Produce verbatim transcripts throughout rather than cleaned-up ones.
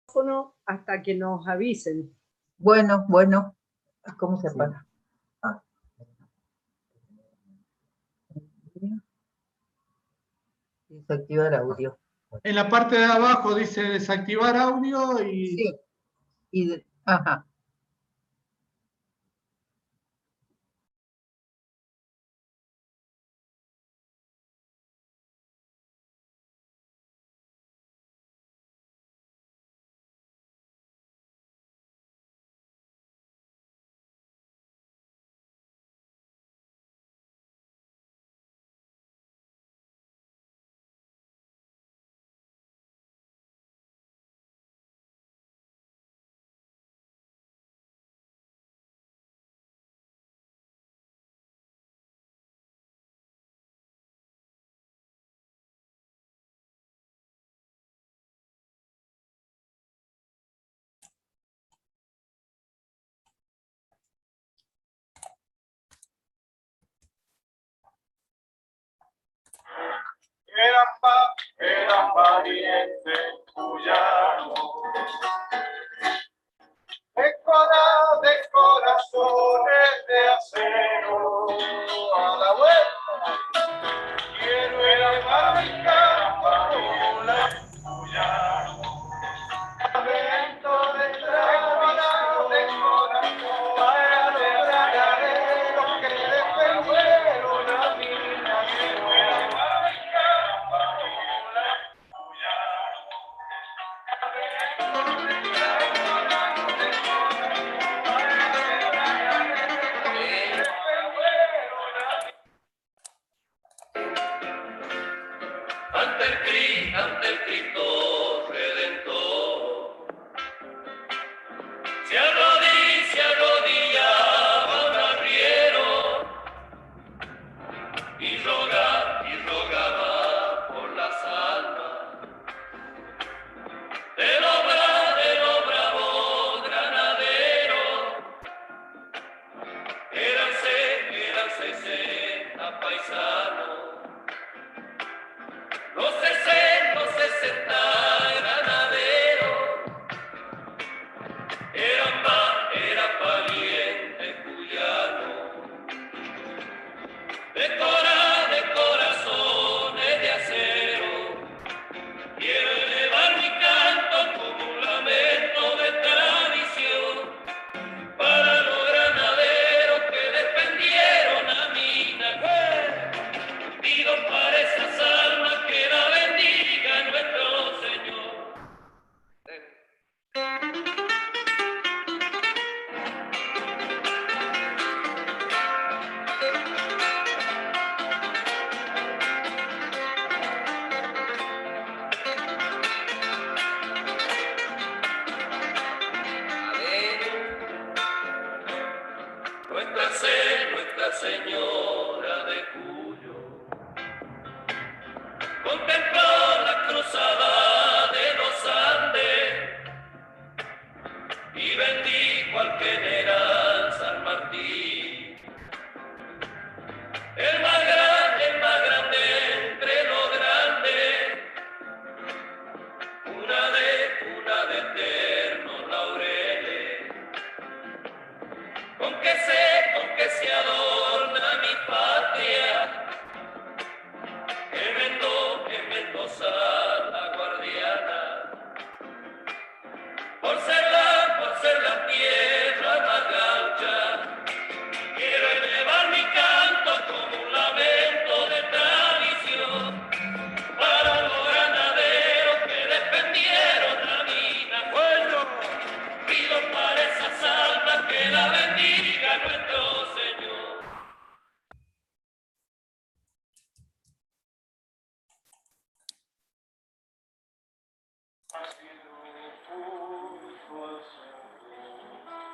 hasta que nos avisen. Bueno, bueno. ¿Cómo se para? Ah. Desactivar audio. En la parte de abajo dice desactivar audio y... Sí. Y de... Ajá. Eran, pa, eran parientes cuyanos, de, cora, de corazones de acero. A la vuelta, quiero elevar mi capa con la cuyano. Lamento de traición de corazón para lograr a los que defendieron a mi nación. Ante el Cristo, ante el Cristo Redentor, se arrodilla, se arrodillaba un arriero y rogaba, y rogaba por las almas de los bravos, de los bravos granaderos. Eran seis, eran sesenta paisanos. Los sesenta, los sesenta granaderos eran más, eran valientes cuyanos, de cora, de corazones de acero. Quiero elevar mi canto como un lamento de tradición para los granaderos que defendieron a mi nación. Pido para esas almas que la bendiga nuestro Señor. Nuestra, se, nuestra Señora de Cuyo contempló la cruzada de los Andes y bendijo al general San Martín, el más grande, el más grande entre los grandes, una de, una de eternos laureles, con que se, con que se adorna mi patria. En Mendoza, en Mendoza la guardiana, por ser la, por ser la tierra más gaucha, quiero elevar mi canto como un lamento de tradición para los granaderos que defendieron a mi nación. Pido para esas almas que la bendiga nuestro Señor. Ha sido justo al Señor.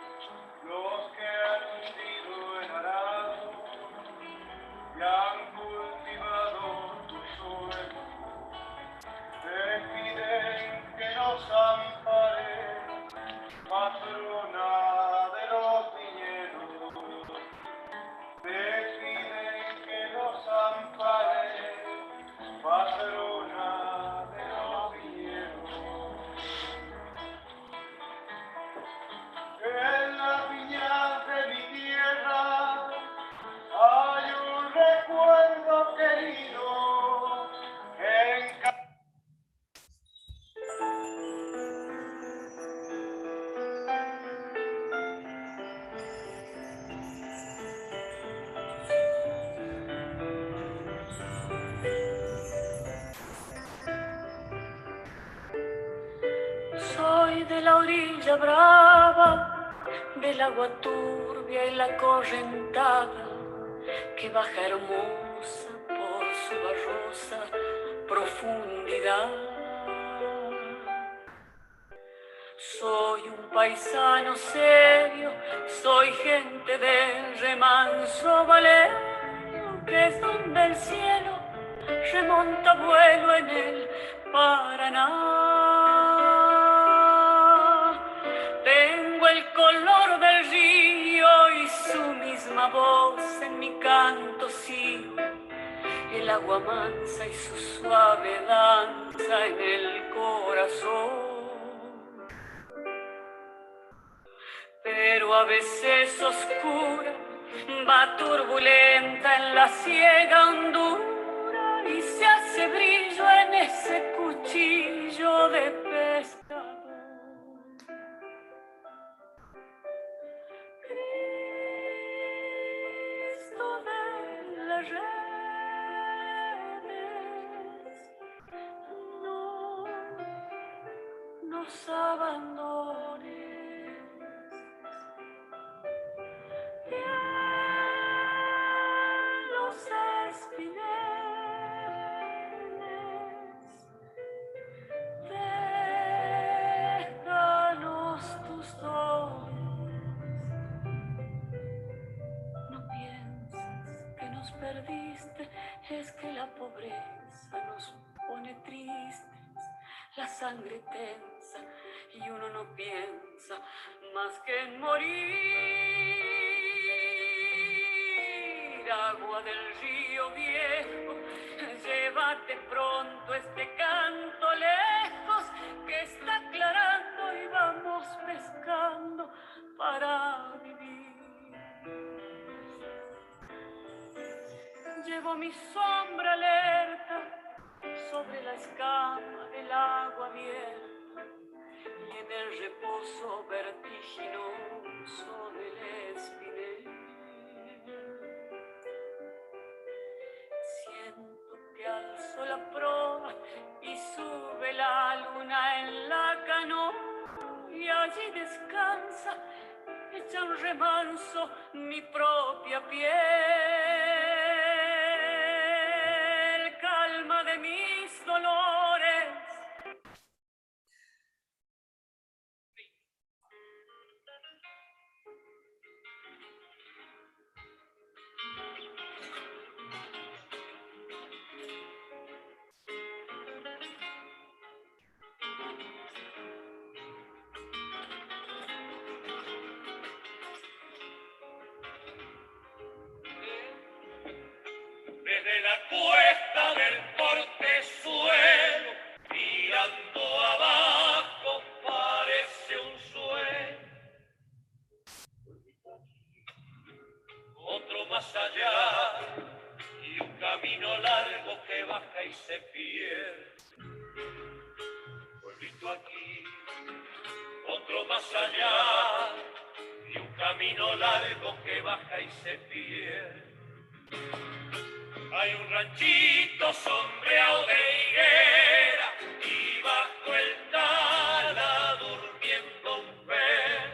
de la orilla brava, del agua turbia y la correntada que baja hermosa por su barrosa profundidad. Soy un paisano serio, soy gente del remanso valero, que es donde el cielo remonta vuelo en el Paraná. Tengo el color del río y su misma voz en mi canto sigo, el agua mansa y su suave danza en el corazón. Pero a veces oscura, va turbulenta en la ciega hondura y se hace brillo en ese cuchillo de pescador. Cristo de las redes, no nos abandones. Y en los espineles, déjanos tus dones. No pienses que nos perdiste, es que la pobreza nos pone tristes, la sangre tensa y uno no piensa más que en morir. Agua del río viejo, llévate pronto este canto lejos que está aclarando y vamos pescando para vivir. Llevo mi sombra alerta sobre la escama del agua abierta y en el reposo vertiginoso del espinel. Siento que alzo la proa y sube la luna en la canoa y allí descansa, echa un remanso mi propia piel, calma de mis dolores. Desde la cuesta del portezuelo, mirando abajo, parece un sueño. Otro más allá, y un camino largo que baja y se pierde. Vuelvito aquí, otro más allá, y un camino largo que baja y se pierde. Hay un ranchito sombreado de higuera y bajo el tala durmiendo un perro.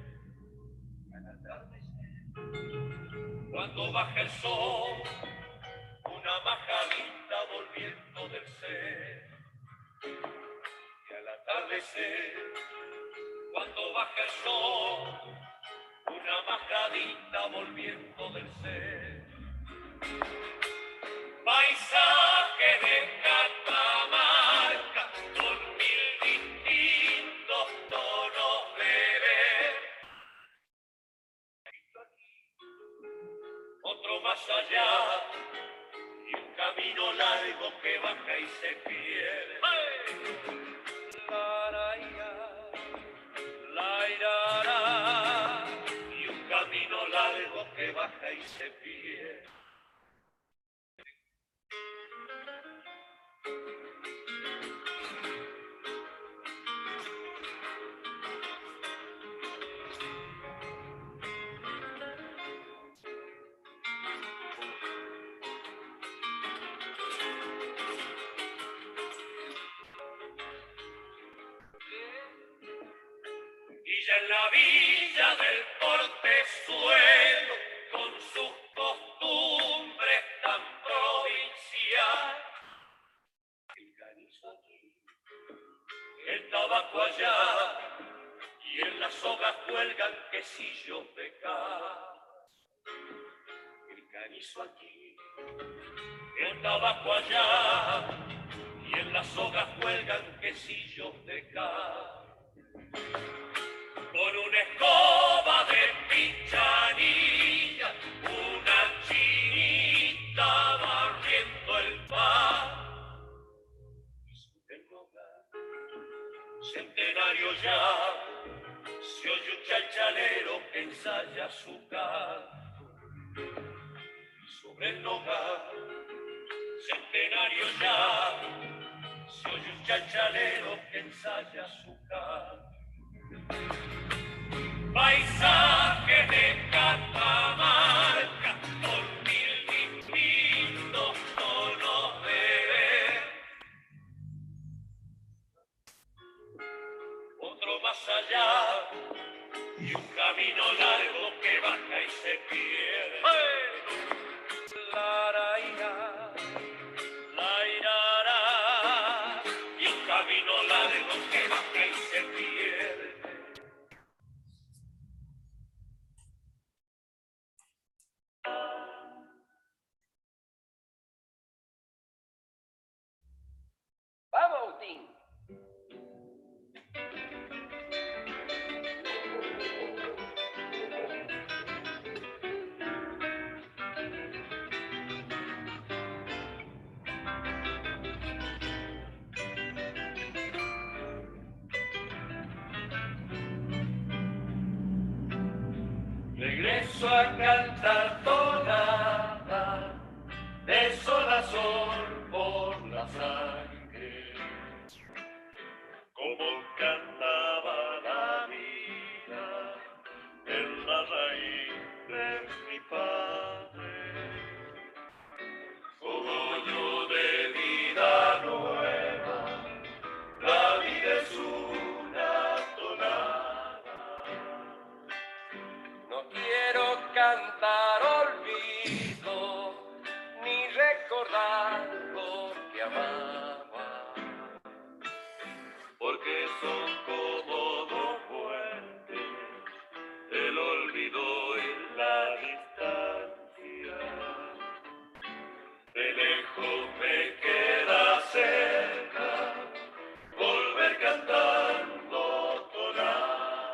Cuando baja el sol, una majadita volviendo del ser. Y al atardecer, cuando baja el sol, una majadita volviendo del ser. Paisaje de Catamarca, con mil distintos tonos de ver. Otro más allá, y un camino largo que baja y se pierde. La irá, y un camino largo que baja y se pierde. Y ya en la villa del portezuelo, con sus costumbres tan provinciales, el canizo aquí, el tabaco allá, y en las sogas cuelgan quesillos de cal. El canizo aquí, el tabaco allá, y en las sogas cuelgan quesillos de cal. Con una escoba de pichanilla, una chinita barriendo el pan. Y sobre el hogar, centenario ya, se oye un chachalero que ensaya su canto. Y sobre el hogar, centenario ya, se oye un chachalero que ensaya su canto. Paisaje de Catamarca, con mil distintos tonos de ver. Otro más allá, y un camino largo que baja y se pierde. La, ra, ira, la, ira, ra, y un camino largo que baja y se pierde. ¡Vamos, Agustín! Regreso a cantar tonada de sol a sol por la sangre, como cantaba la vida en la raíz de mi padre. Cogollo de vida nueva, la vida es una tonada. No quiero cantar olvido, ni recordar lo que amaba, porque son como dos puentes, el olvido y la distancia. De lejos me queda cerca volver cantando tonada.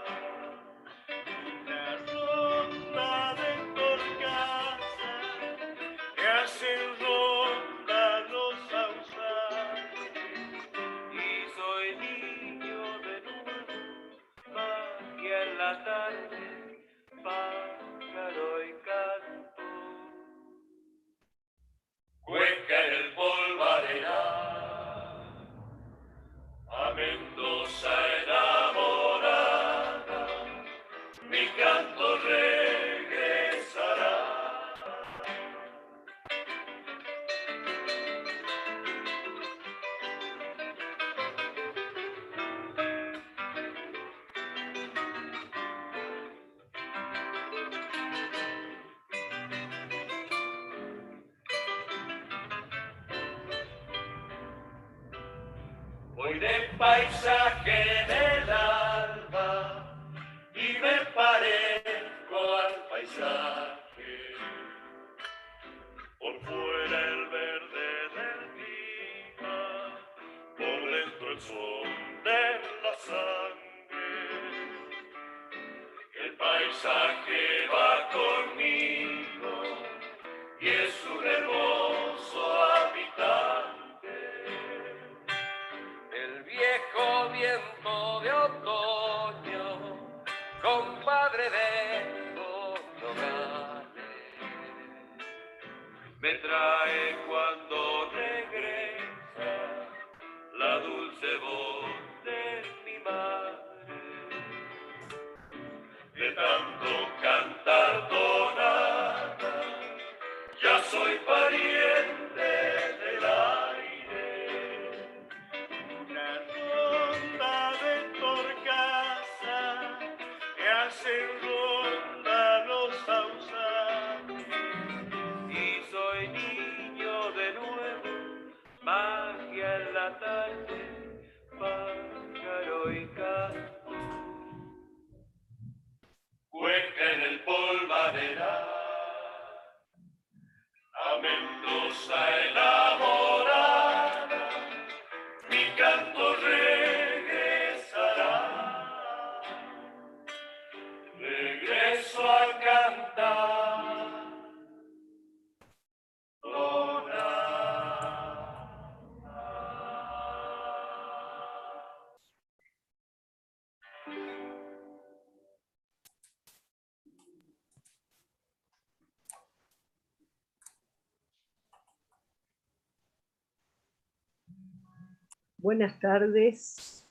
Una ronda de torcaza que hacen ronda los sauces, y soy niño de nuevo, magia en la tarde, pájaro y canto. Cuenca en el polvarenal, a Mendoza enamorada, mi canto regresará. Voy de paisaje del alba y me parezco al paisaje. Por fuera el verde del día, por dentro el sol de la sangre. El paisaje va conmigo y es un hermoso habitante. El viejo viento de otoño, compadre de los nogales, me trae cuando regresa la dulce voz de mi madre. De tanto cantar tonada, ya soy pariente del aire. Una ronda de torcaza hacen ronda los sauces y soy niño de nuevo, magia en la tarde, pájaro y canto. Cuenca en el polvaderal, a Mendoza enamorada, mi canto regresará. Regreso a cantar. Buenas tardes.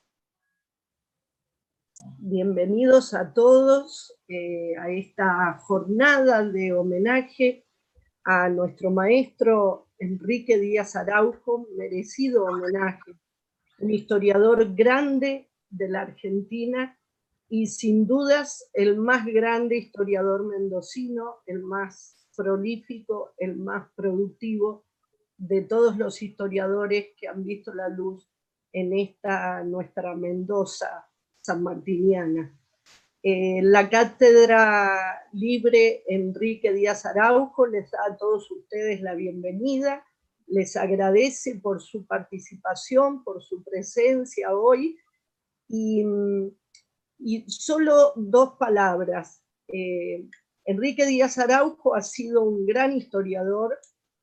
Bienvenidos a todos eh, a esta jornada de homenaje a nuestro maestro Enrique Díaz Araujo, merecido homenaje, un historiador grande de la Argentina y sin dudas el más grande historiador mendocino, el más prolífico, el más productivo de todos los historiadores que han visto la luz en esta nuestra Mendoza sanmartiniana. Eh, la Cátedra Libre Enrique Díaz Araujo les da a todos ustedes la bienvenida, les agradece por su participación, por su presencia hoy, y, y solo dos palabras. Eh, Enrique Díaz Araujo ha sido un gran historiador.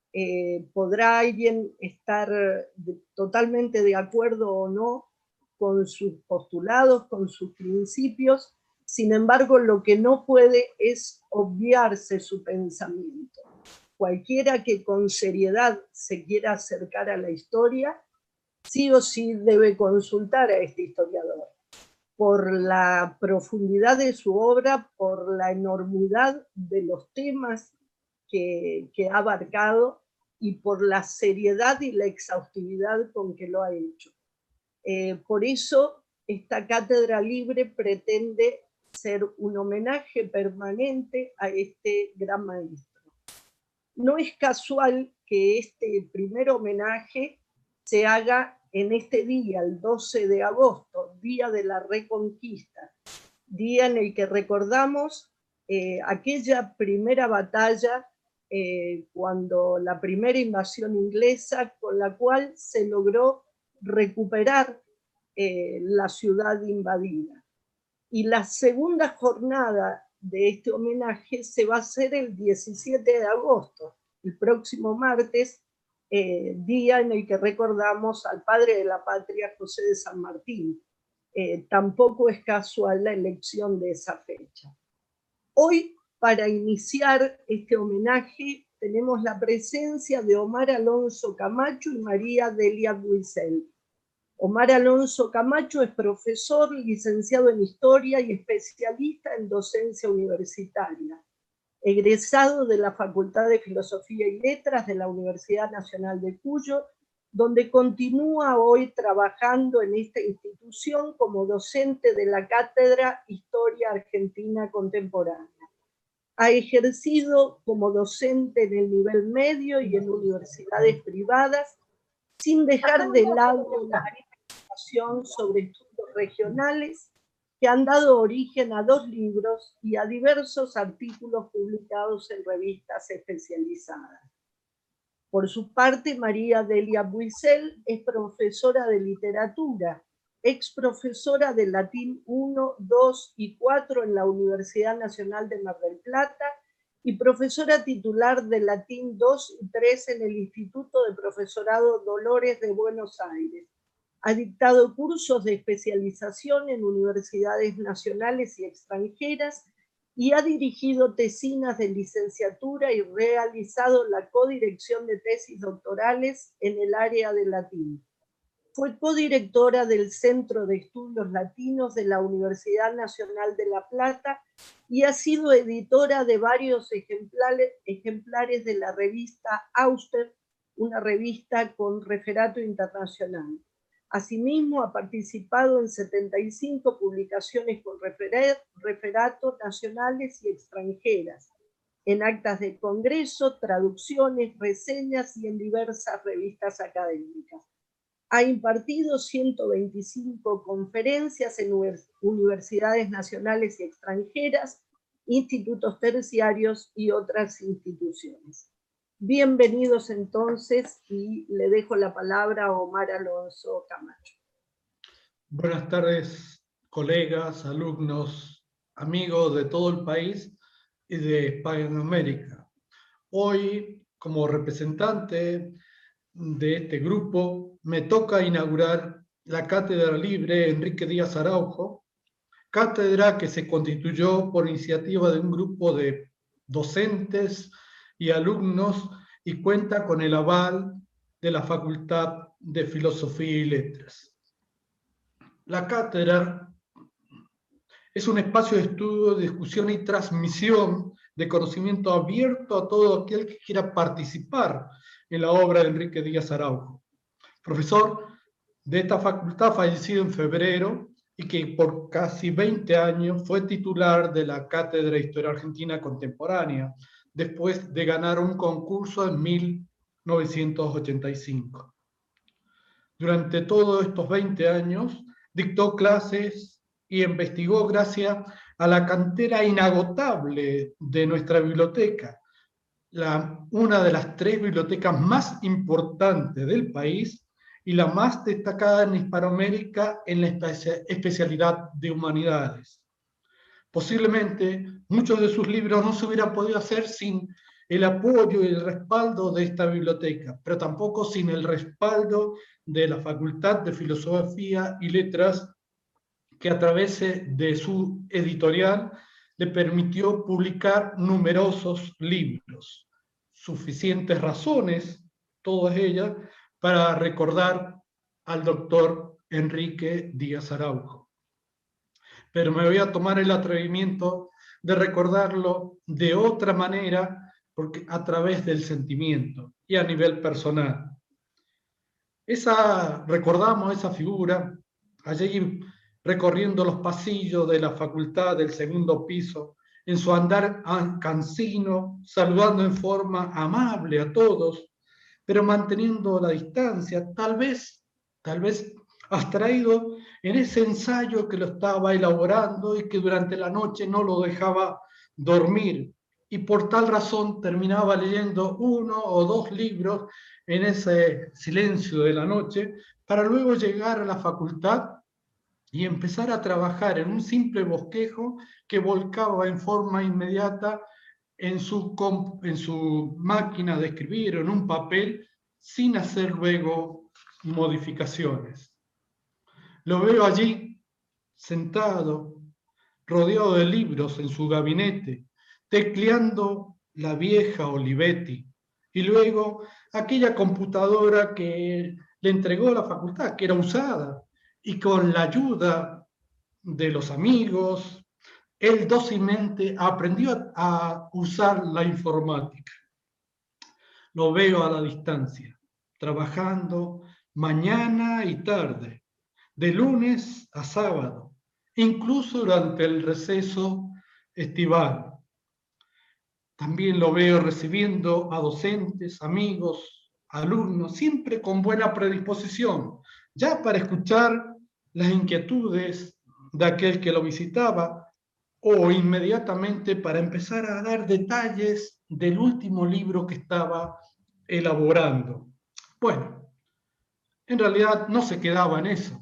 Eh, podrá alguien estar de, totalmente de acuerdo o no con sus postulados, con sus principios, sin embargo lo que no puede es obviarse su pensamiento. Cualquiera que con seriedad se quiera acercar a la historia, sí o sí debe consultar a este historiador, por la profundidad de su obra, por la enormidad de los temas que, que ha abarcado y por la seriedad y la exhaustividad con que lo ha hecho. Eh, por eso esta Cátedra Libre pretende ser un homenaje permanente a este gran maestro. No es casual que este primer homenaje se haga en este día, el doce de agosto, día de la Reconquista, día en el que recordamos eh, aquella primera batalla eh, cuando la primera invasión inglesa, con la cual se logró recuperar eh, la ciudad invadida. Y la segunda jornada de este homenaje se va a hacer el diecisiete de agosto, el próximo martes, eh, día en el que recordamos al padre de la patria, José de San Martín. Eh, tampoco es casual la elección de esa fecha. Hoy, para iniciar este homenaje, tenemos la presencia de Omar Alonso Camacho y María Delia Buisel. Omar Alonso Camacho es profesor, licenciado en Historia y especialista en docencia universitaria, egresado de la Facultad de Filosofía y Letras de la Universidad Nacional de Cuyo, donde continúa hoy trabajando en esta institución como docente de la Cátedra Historia Argentina Contemporánea. Ha ejercido como docente en el nivel medio y en universidades privadas, sin dejar de lado la investigación sobre estudios regionales que han dado origen a dos libros y a diversos artículos publicados en revistas especializadas. Por su parte, María Delia Buisel es profesora de literatura, ex profesora de latín uno, dos y cuatro en la Universidad Nacional de Mar del Plata y profesora titular de latín dos y tres en el Instituto de Profesorado Dolores de Buenos Aires. Ha dictado cursos de especialización en universidades nacionales y extranjeras y ha dirigido tesinas de licenciatura y realizado la codirección de tesis doctorales en el área de latín. Fue codirectora del Centro de Estudios Latinos de la Universidad Nacional de La Plata y ha sido editora de varios ejemplares, ejemplares de la revista Auster, una revista con referato internacional. Asimismo, ha participado en setenta y cinco publicaciones con referatos nacionales y extranjeras, en actas de congreso, traducciones, reseñas y en diversas revistas académicas. Ha impartido ciento veinticinco conferencias en universidades nacionales y extranjeras, institutos terciarios y otras instituciones. Bienvenidos entonces, y le dejo la palabra a Omar Alonso Camacho. Buenas tardes, colegas, alumnos, amigos de todo el país y de Hispanoamérica. Hoy, como representante de este grupo, me toca inaugurar la Cátedra Libre Enrique Díaz Araujo, cátedra que se constituyó por iniciativa de un grupo de docentes y alumnos y cuenta con el aval de la Facultad de Filosofía y Letras. La cátedra es un espacio de estudio, discusión y transmisión de conocimiento abierto a todo aquel que quiera participar en la obra de Enrique Díaz Araujo, profesor de esta facultad fallecido en febrero y que por casi veinte años fue titular de la Cátedra de Historia Argentina Contemporánea, después de ganar un concurso en mil novecientos ochenta y cinco. Durante todos estos veinte años dictó clases y investigó gracias a la cantera inagotable de nuestra biblioteca, la, una de las tres bibliotecas más importantes del país y la más destacada en Hispanoamérica en la espe- especialidad de humanidades. Posiblemente muchos de sus libros no se hubieran podido hacer sin el apoyo y el respaldo de esta biblioteca, pero tampoco sin el respaldo de la Facultad de Filosofía y Letras, que a través de su editorial le permitió publicar numerosos libros. Suficientes razones, todas ellas, para recordar al doctor Enrique Díaz Araujo. Pero me voy a tomar el atrevimiento de recordarlo de otra manera, porque a través del sentimiento y a nivel personal. Esa, recordamos esa figura allí recorriendo los pasillos de la facultad del segundo piso, en su andar cansino, saludando en forma amable a todos, pero manteniendo la distancia, tal vez, tal vez abstraído en ese ensayo que lo estaba elaborando y que durante la noche no lo dejaba dormir, y por tal razón terminaba leyendo uno o dos libros en ese silencio de la noche, para luego llegar a la facultad y empezar a trabajar en un simple bosquejo que volcaba en forma inmediata en su, en su máquina de escribir o en un papel, sin hacer luego modificaciones. Lo veo allí, sentado, rodeado de libros en su gabinete, tecleando la vieja Olivetti, y luego aquella computadora que le entregó la facultad, que era usada, y con la ayuda de los amigos, él dócilmente aprendió a usar la informática. Lo veo a la distancia, trabajando mañana y tarde, de lunes a sábado, incluso durante el receso estival. También lo veo recibiendo a docentes, amigos, alumnos, siempre con buena predisposición, ya para escuchar las inquietudes de aquel que lo visitaba, o inmediatamente para empezar a dar detalles del último libro que estaba elaborando. Bueno, en realidad no se quedaba en eso.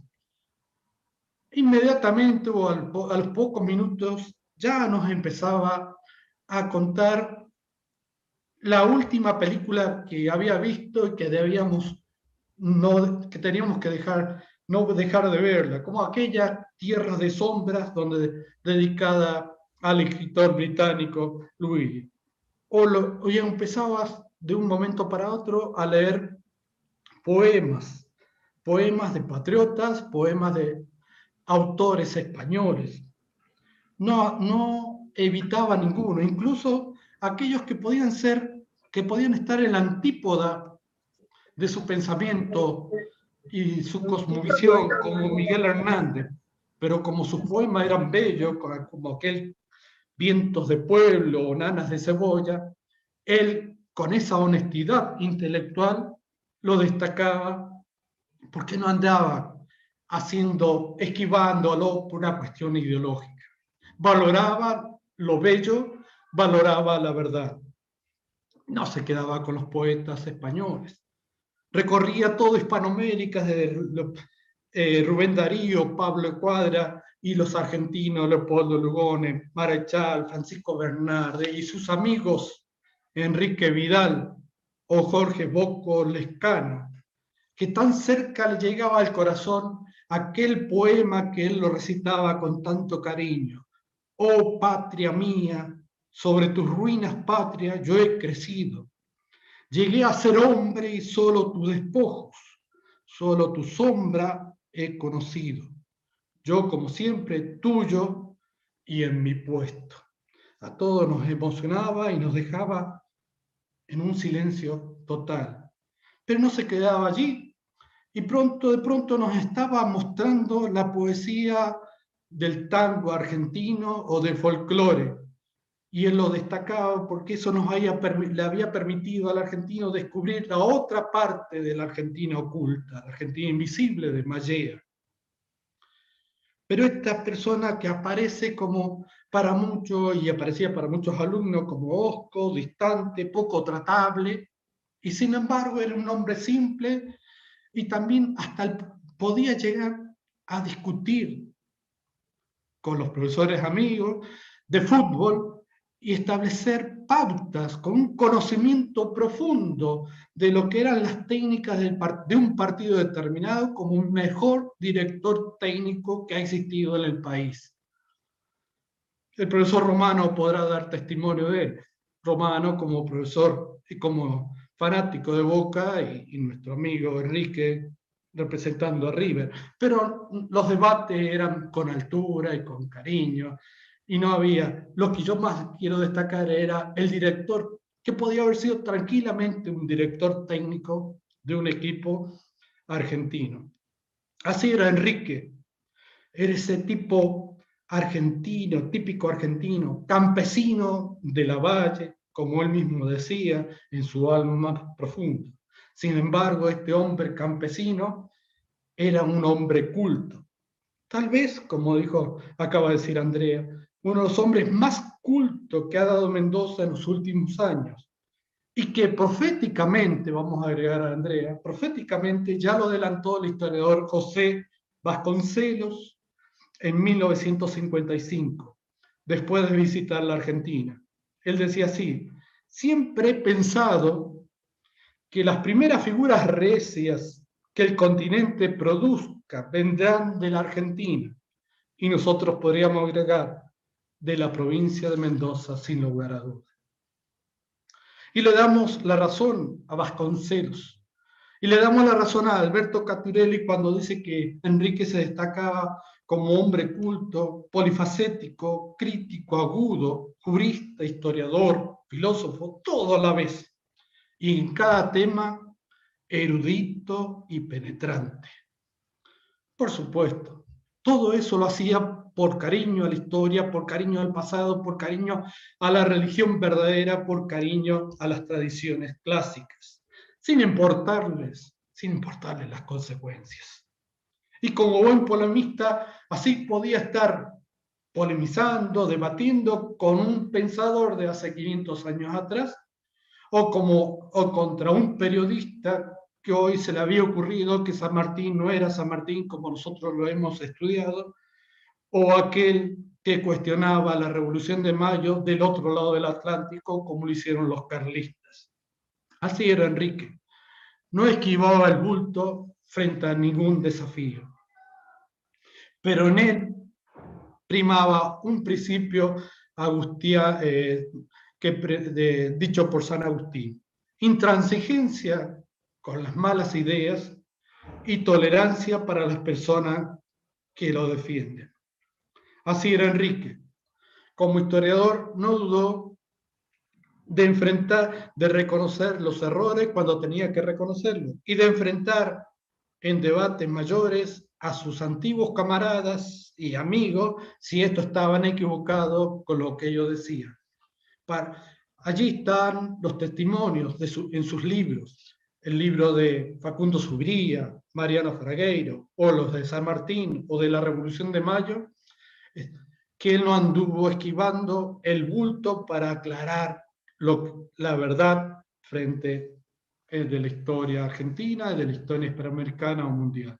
Inmediatamente o al, a los pocos minutos ya nos empezaba a contar la última película que había visto y que debíamos no, que teníamos que dejar, no dejar de verla, como aquella Tierras de Sombras, donde, dedicada al escritor británico Louis. O, lo, o ya empezabas de un momento para otro a leer poemas, poemas de patriotas, poemas de autores españoles. No, no evitaba ninguno, incluso aquellos que podían ser, que podían estar en la antípoda de su pensamiento y su cosmovisión como Miguel Hernández, pero como sus poemas eran bellos, como aquel Vientos de Pueblo o Nanas de Cebolla, él con esa honestidad intelectual lo destacaba porque no andaba haciendo, esquivándolo por una cuestión ideológica. Valoraba lo bello, valoraba la verdad. No se quedaba con los poetas españoles. Recorría toda Hispanoamérica, desde eh, Rubén Darío, Pablo Cuadra y los argentinos, Leopoldo Lugones, Marechal, Francisco Bernardi y sus amigos Enrique Vidal o Jorge Bocco Lescano, que tan cerca le llegaba al corazón aquel poema que él lo recitaba con tanto cariño. Oh patria mía, sobre tus ruinas, patria, yo he crecido. Llegué a ser hombre y solo tus despojos, solo tu sombra he conocido. Yo, como siempre, tuyo y en mi puesto. A todos nos emocionaba y nos dejaba en un silencio total. Pero no se quedaba allí y pronto, de pronto nos estaba mostrando la poesía del tango argentino o del folclore. Y él lo destacaba porque eso nos había, le había permitido al argentino descubrir la otra parte de la Argentina oculta, la Argentina invisible de Mallea. Pero esta persona que aparece como para muchos, y aparecía para muchos alumnos como hosco, distante, poco tratable, y sin embargo era un hombre simple y también hasta el, podía llegar a discutir con los profesores amigos de fútbol y establecer pautas con un conocimiento profundo de lo que eran las técnicas del, de un partido determinado como un mejor director técnico que ha existido en el país. El profesor Romano podrá dar testimonio de él. Romano como profesor y como fanático de Boca y, y nuestro amigo Enrique representando a River. Pero los debates eran con altura y con cariño. Y no había, lo que yo más quiero destacar era el director, que podía haber sido tranquilamente un director técnico de un equipo argentino. Así era Enrique, era ese tipo argentino, típico argentino, campesino de la valle, como él mismo decía en su alma más profunda. Sin embargo, este hombre campesino era un hombre culto. Tal vez, como dijo, acaba de decir Andrea, uno de los hombres más cultos que ha dado Mendoza en los últimos años. Y que proféticamente, vamos a agregar a Andrea, proféticamente ya lo adelantó el historiador José Vasconcelos en mil novecientos cincuenta y cinco, después de visitar la Argentina. Él decía así: siempre he pensado que las primeras figuras recias que el continente produzca vendrán de la Argentina, y nosotros podríamos agregar de la provincia de Mendoza, sin lugar a dudas. Y le damos la razón a Vasconcelos, y le damos la razón a Alberto Caturelli cuando dice que Enrique se destacaba como hombre culto, polifacético, crítico, agudo, jurista, historiador, filósofo, todo a la vez, y en cada tema erudito y penetrante. Por supuesto, todo eso lo hacía por cariño a la historia, por cariño al pasado, por cariño a la religión verdadera, por cariño a las tradiciones clásicas, sin importarles, sin importarles las consecuencias. Y como buen polemista, así podía estar polemizando, debatiendo con un pensador de hace quinientos años atrás, o, como, o contra un periodista que hoy se le había ocurrido que San Martín no era San Martín como nosotros lo hemos estudiado, o aquel que cuestionaba la Revolución de Mayo del otro lado del Atlántico como lo hicieron los carlistas. Así era Enrique. No esquivaba el bulto frente a ningún desafío. Pero en él primaba un principio agustía, eh, que, de, dicho por San Agustín: intransigencia con las malas ideas y tolerancia para las personas que lo defienden. Así era Enrique. Como historiador no dudó de enfrentar, de reconocer los errores cuando tenía que reconocerlos y de enfrentar en debates mayores a sus antiguos camaradas y amigos si estos estaban equivocados con lo que ellos decían. Para, allí están los testimonios de su, en sus libros, el libro de Facundo Subría, Mariano Fragueiro, o los de San Martín, o de la Revolución de Mayo, que él no anduvo esquivando el bulto para aclarar lo, la verdad frente a de la historia argentina, de la historia hispanoamericana o mundial.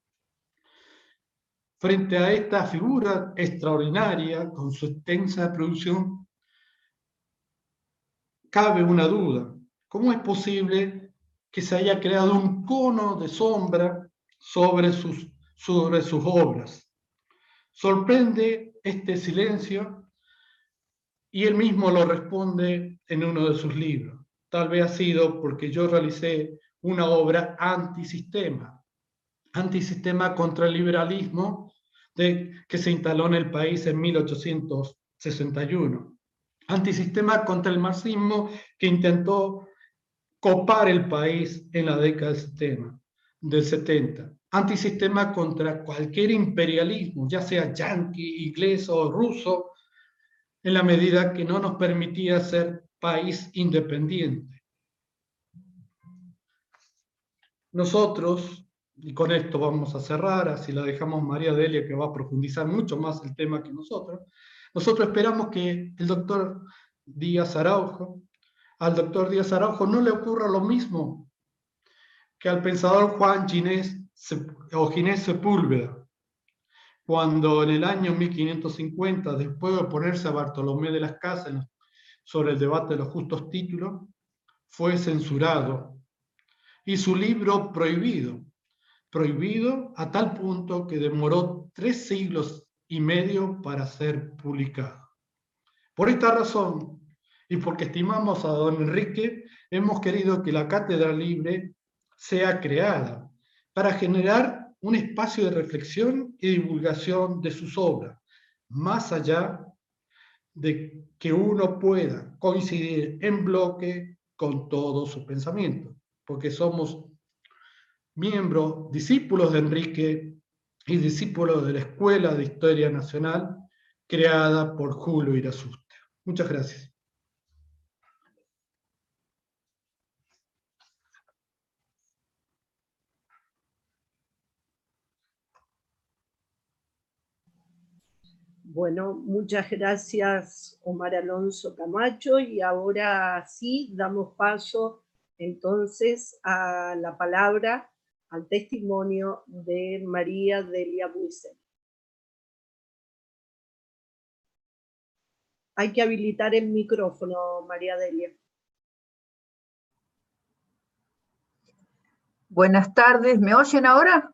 Frente a esta figura extraordinaria, con su extensa producción, cabe una duda. ¿Cómo es posible que se haya creado un cono de sombra sobre sus, sobre sus obras? Sorprende este silencio y él mismo lo responde en uno de sus libros. Tal vez ha sido porque yo realicé una obra antisistema, antisistema contra el liberalismo de, que se instaló en el país en mil ochocientos sesenta y uno. Antisistema contra el marxismo que intentó copar el país en la década del setenta. Antisistema contra cualquier imperialismo, ya sea yanqui, inglés o ruso, en la medida que no nos permitía ser país independiente. Nosotros, y con esto vamos a cerrar, así la dejamos a María Delia, que va a profundizar mucho más el tema que nosotros, nosotros esperamos que el doctor Díaz Araujo, al doctor Díaz Araujo no le ocurra lo mismo que al pensador Juan Ginés o Ginés Sepúlveda, cuando en el año mil quinientos cincuenta, después de oponerse a Bartolomé de las Casas sobre el debate de los justos títulos, fue censurado y su libro prohibido, prohibido a tal punto que demoró tres siglos y medio para ser publicado. Por esta razón, y porque estimamos a don Enrique, hemos querido que la Cátedra Libre sea creada para generar un espacio de reflexión y divulgación de sus obras, más allá de que uno pueda coincidir en bloque con todo su pensamiento, porque somos miembros, discípulos de Enrique y discípulos de la Escuela de Historia Nacional creada por Julio Irasusta. Muchas gracias. Bueno, muchas gracias Omar Alonso Camacho, y ahora sí damos paso entonces a la palabra, al testimonio de María Delia Buisel. Hay que habilitar el micrófono, María Delia. Buenas tardes, ¿me oyen ahora?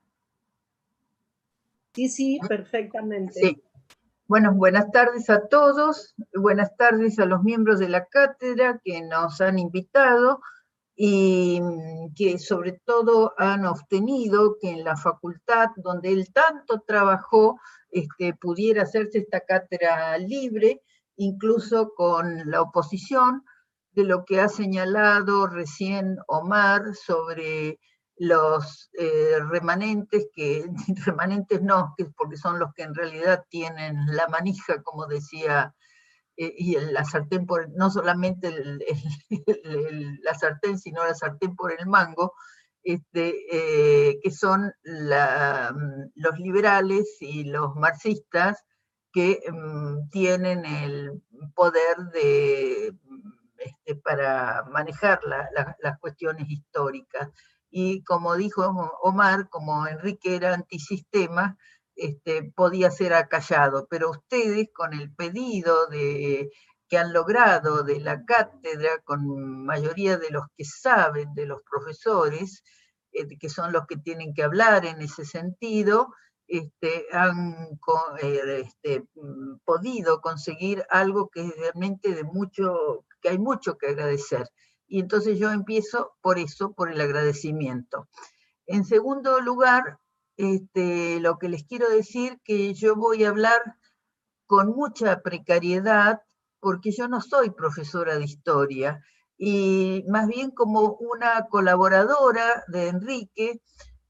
Sí, sí, perfectamente. Sí. Bueno, buenas tardes a todos, buenas tardes a los miembros de la cátedra que nos han invitado y que sobre todo han obtenido que en la facultad donde él tanto trabajó este, pudiera hacerse esta cátedra libre, incluso con la oposición de lo que ha señalado recién Omar sobre los eh, remanentes, que remanentes no, que porque son los que en realidad tienen la manija, como decía, eh, y el, la sartén por, no solamente el, el, el, la sartén, sino la sartén por el mango, este, eh, que son la, los liberales y los marxistas que um, tienen el poder de, este, para manejar la, la, las cuestiones históricas. Y como dijo Omar, como Enrique era antisistema, este, podía ser acallado, pero ustedes con el pedido de, que han logrado de la cátedra, con mayoría de los que saben, de los profesores, eh, que son los que tienen que hablar en ese sentido, este, han eh, este, podido conseguir algo que es realmente de mucho, que hay mucho que agradecer. Y entonces yo empiezo por eso, por el agradecimiento. En segundo lugar, este, lo que les quiero decir que yo voy a hablar con mucha precariedad, porque yo no soy profesora de historia, y más bien como una colaboradora de Enrique,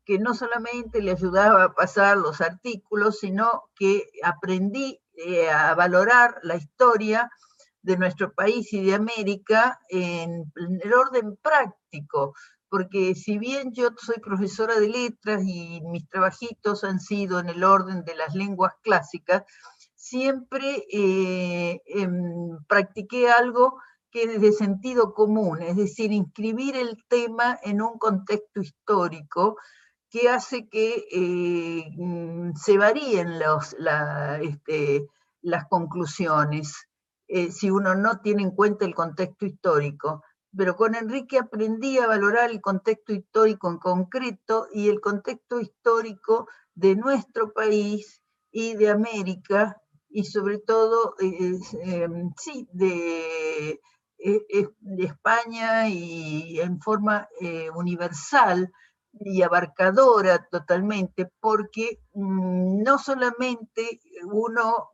que no solamente le ayudaba a pasar los artículos, sino que aprendí eh, a valorar la historia de nuestro país y de América en, en el orden práctico, porque si bien yo soy profesora de letras y mis trabajitos han sido en el orden de las lenguas clásicas, siempre eh, eh, practiqué algo que es de sentido común, es decir, inscribir el tema en un contexto histórico que hace que eh, se varíen los, la, este, las conclusiones eh, si uno no tiene en cuenta el contexto histórico. Pero con Enrique aprendí a valorar el contexto histórico en concreto y el contexto histórico de nuestro país y de América, y sobre todo, eh, eh, sí, de, eh, de España, y en forma eh, universal y abarcadora totalmente, porque mmm, no solamente uno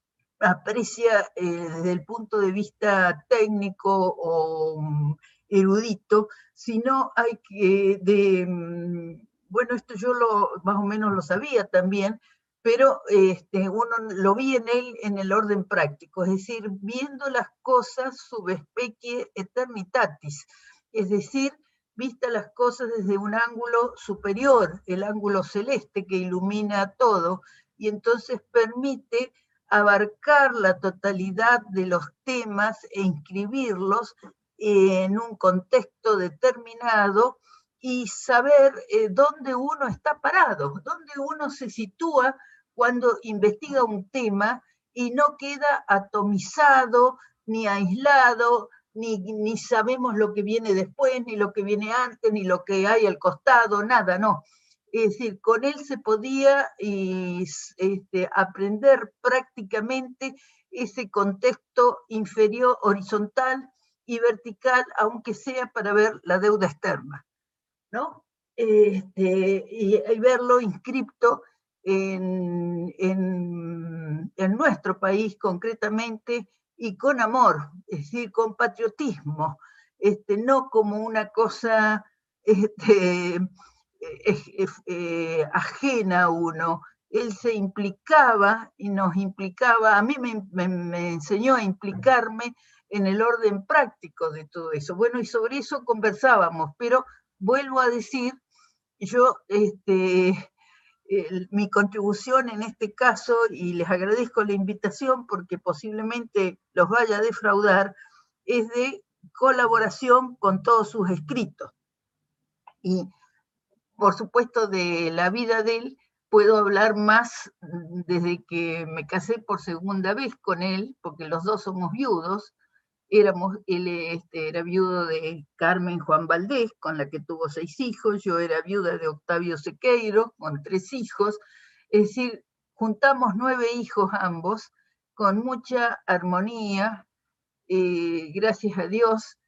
aprecia eh, desde el punto de vista técnico o um, erudito, sino hay que, de, um, bueno, esto yo lo, más o menos lo sabía también, pero este, uno lo vi en él en el orden práctico, es decir, viendo las cosas sub specie eternitatis, es decir, vista las cosas desde un ángulo superior, el ángulo celeste que ilumina todo, y entonces permite abarcar la totalidad de los temas e inscribirlos en un contexto determinado y saber eh, dónde uno está parado, dónde uno se sitúa cuando investiga un tema y no queda atomizado ni aislado, ni, ni sabemos lo que viene después, ni lo que viene antes, ni lo que hay al costado, nada, no. Es decir, con él se podía y, este, aprender prácticamente ese contexto inferior, horizontal y vertical, aunque sea para ver la deuda externa, ¿no? Este, y, y verlo inscripto en, en, en nuestro país concretamente y con amor, es decir, con patriotismo, este, no como una cosa este, eh, eh, eh, ajena a uno. Él se implicaba y nos implicaba, a mí me, me, me enseñó a implicarme en el orden práctico de todo eso. Bueno, y sobre eso conversábamos, pero vuelvo a decir, yo, este, el, mi contribución en este caso, y les agradezco la invitación porque posiblemente los vaya a defraudar, es de colaboración con todos sus escritos. Y por supuesto de la vida de él puedo hablar más desde que me casé por segunda vez con él, porque los dos somos viudos. Éramos, él este, era viudo de Carmen Juan Valdés, con la que tuvo seis hijos, yo era viuda de Octavio Sequeiro, con tres hijos, es decir, juntamos nueve hijos ambos, con mucha armonía, eh, gracias a Dios,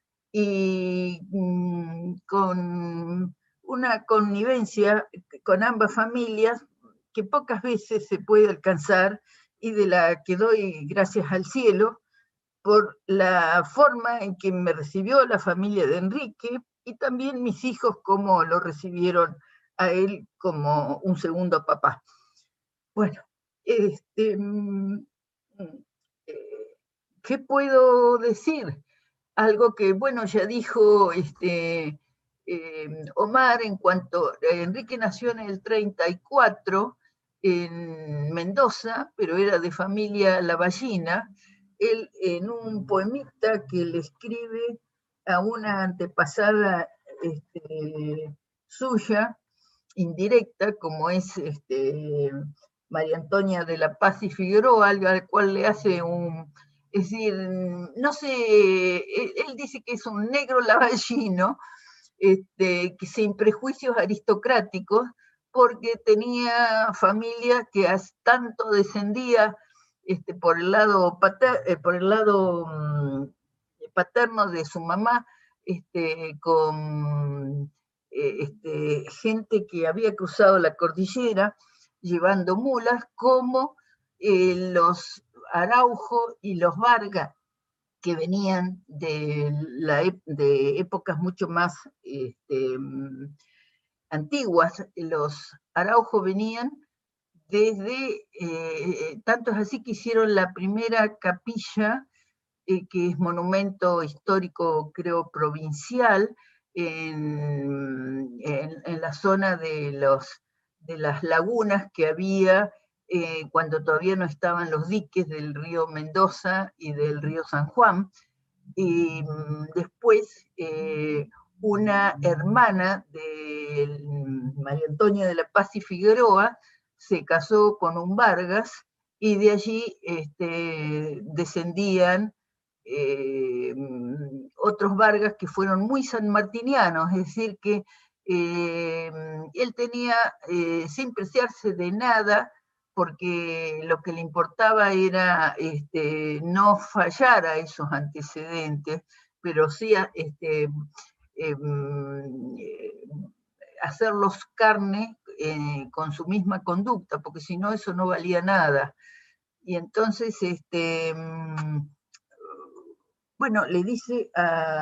y mm, con una connivencia con ambas familias que pocas veces se puede alcanzar y de la que doy gracias al cielo, por la forma en que me recibió la familia de Enrique y también mis hijos como lo recibieron a él como un segundo papá. Bueno, este, ¿qué puedo decir? Algo que, bueno, ya dijo este, eh, Omar en cuanto, eh, Enrique nació en el treinta y cuatro en Mendoza, pero era de familia lavallina. Él, en un poemita que le escribe a una antepasada este, suya, indirecta, como es este, María Antonia de la Paz y Figueroa, al cual le hace un... Es decir, no sé, él, él dice que es un negro lavallino, este, que sin prejuicios aristocráticos, porque tenía familia que tanto descendía este, por el lado, pater, eh, por el lado um, paterno de su mamá, este, con eh, este, gente que había cruzado la cordillera llevando mulas, como eh, los Araujo y los Vargas, que venían de, la, de épocas mucho más este, antiguas. Los Araujo venían desde, eh, tanto es así que hicieron la primera capilla, eh, que es monumento histórico, creo, provincial, en, en, en la zona de, los, de las lagunas que había eh, cuando todavía no estaban los diques del río Mendoza y del río San Juan. Y después eh, una hermana de María Antonia de la Paz y Figueroa se casó con un Vargas, y de allí este, descendían eh, otros Vargas que fueron muy sanmartinianos, es decir, que eh, él tenía, eh, sin preciarse de nada, porque lo que le importaba era este, no fallar a esos antecedentes, pero sí este, eh, hacerlos carne eh, con su misma conducta, porque si no eso no valía nada. Y entonces, este, bueno, le dice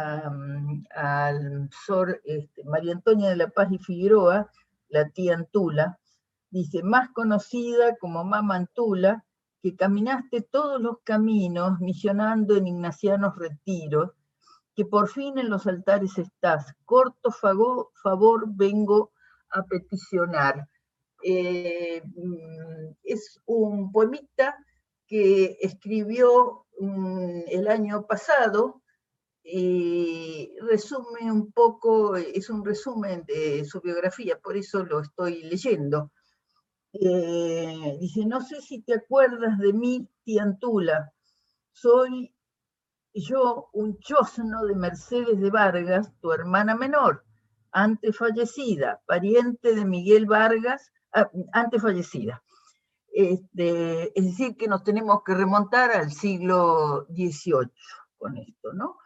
al Sor este, María Antonia de la Paz y Figueroa, la tía Antula, dice, más conocida como Mama Antula, que caminaste todos los caminos misionando en ignacianos retiros, que por fin en los altares estás, corto favor, favor vengo a peticionar. Eh, es un poemita que escribió um, el año pasado, y resume un poco, es un resumen de su biografía, por eso lo estoy leyendo. Eh, dice, no sé si te acuerdas de mí, tía Antula, soy yo un chosno de Mercedes de Vargas, tu hermana menor, antes fallecida, pariente de Miguel Vargas, ah, antes fallecida. Este, es decir, que nos tenemos que remontar al siglo dieciocho con esto, ¿no?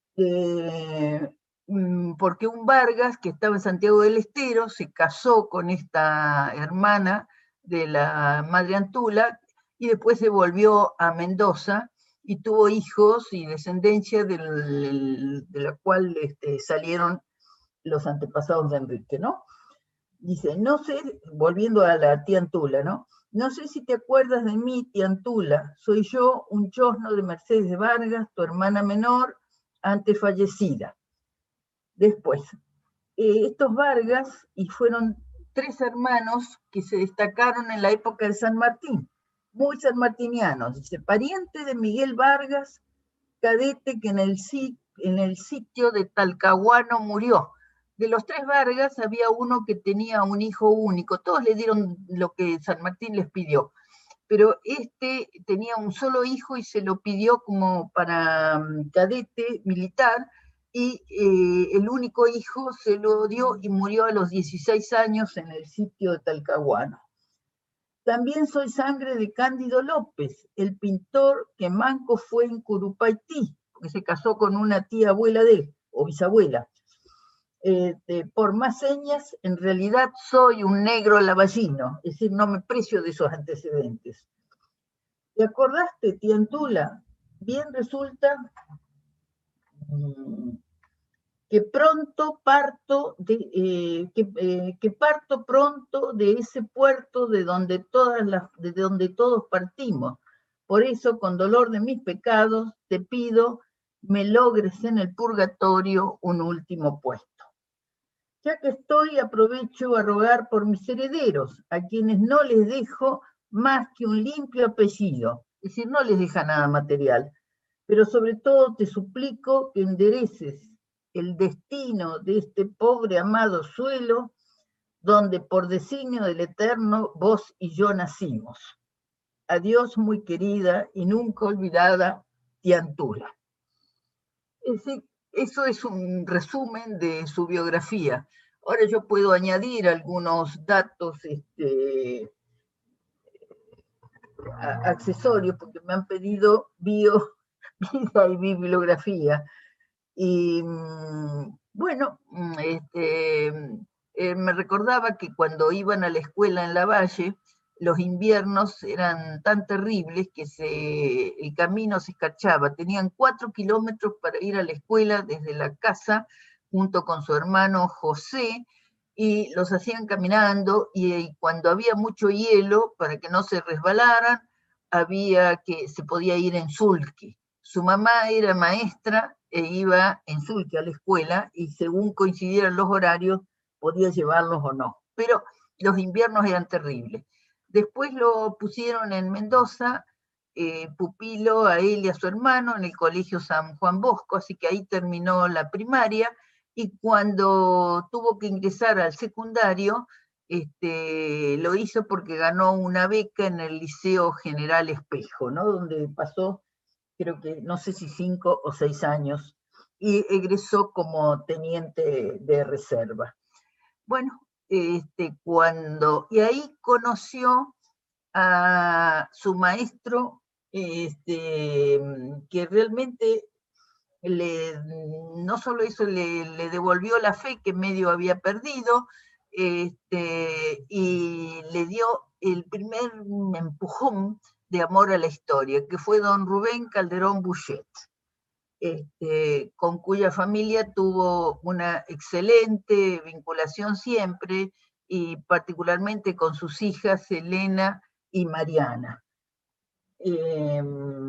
Eh, porque un Vargas que estaba en Santiago del Estero se casó con esta hermana de la madre Antula y después se volvió a Mendoza y tuvo hijos y descendencia del, de la cual este, salieron los antepasados de Enrique, ¿no? Dice, no sé, volviendo a la tía Antula, ¿no? No sé si te acuerdas de mí, tía Antula, soy yo, un chosno de Mercedes de Vargas, tu hermana menor, antes fallecida. Después, eh, estos Vargas, y fueron tres hermanos que se destacaron en la época de San Martín, muy sanmartinianos, dice, pariente de Miguel Vargas, cadete que en el, en el sitio de Talcahuano murió. De los tres Vargas había uno que tenía un hijo único, todos le dieron lo que San Martín les pidió, pero este tenía un solo hijo y se lo pidió como para um, cadete militar, y eh, el único hijo se lo dio y murió a los dieciséis años en el sitio de Talcahuano. También soy sangre de Cándido López, el pintor que manco fue en Curupaití, porque se casó con una tía abuela de él, o bisabuela. Eh, de, por más señas, en realidad soy un negro lavallino, es decir, no me precio de esos antecedentes. ¿Te acordaste, tía Antula? Bien resulta mmm, que pronto parto, de, eh, que, eh, que parto pronto de ese puerto de donde, todas las, de donde todos partimos. Por eso, con dolor de mis pecados, te pido me logres en el purgatorio un último puesto. Ya que estoy, aprovecho a rogar por mis herederos, a quienes no les dejo más que un limpio apellido, es decir, no les deja nada material, pero sobre todo te suplico que endereces el destino de este pobre amado suelo, donde por designio del Eterno vos y yo nacimos. Adiós, muy querida y nunca olvidada tía Antula. Es decir, eso es un resumen de su biografía. Ahora yo puedo añadir algunos datos este, accesorios, porque me han pedido bio, vida y bibliografía. Y bueno, este, eh, me recordaba que cuando iban a la escuela en Lavalle, los inviernos eran tan terribles que se, el camino se escarchaba. Tenían cuatro kilómetros para ir a la escuela desde la casa, junto con su hermano José, y los hacían caminando, y, y cuando había mucho hielo, para que no se resbalaran, había que, se podía ir en sulky. Su mamá era maestra e iba en sulky a la escuela, y según coincidieran los horarios, podía llevarlos o no. Pero los inviernos eran terribles. Después lo pusieron en Mendoza, eh, pupilo a él y a su hermano, en el Colegio San Juan Bosco, así que ahí terminó la primaria, y cuando tuvo que ingresar al secundario, este, lo hizo porque ganó una beca en el Liceo General Espejo, ¿no? Donde pasó, creo que, no sé si cinco o seis años, y egresó como teniente de reserva. Bueno, este, cuando, y ahí conoció a su maestro, este, que realmente le, no solo eso, le, le devolvió la fe que medio había perdido, este, y le dio el primer empujón de amor a la historia, que fue don Rubén Calderón Bouchet, este, con cuya familia tuvo una excelente vinculación siempre, y particularmente con sus hijas Elena y Mariana. Eh,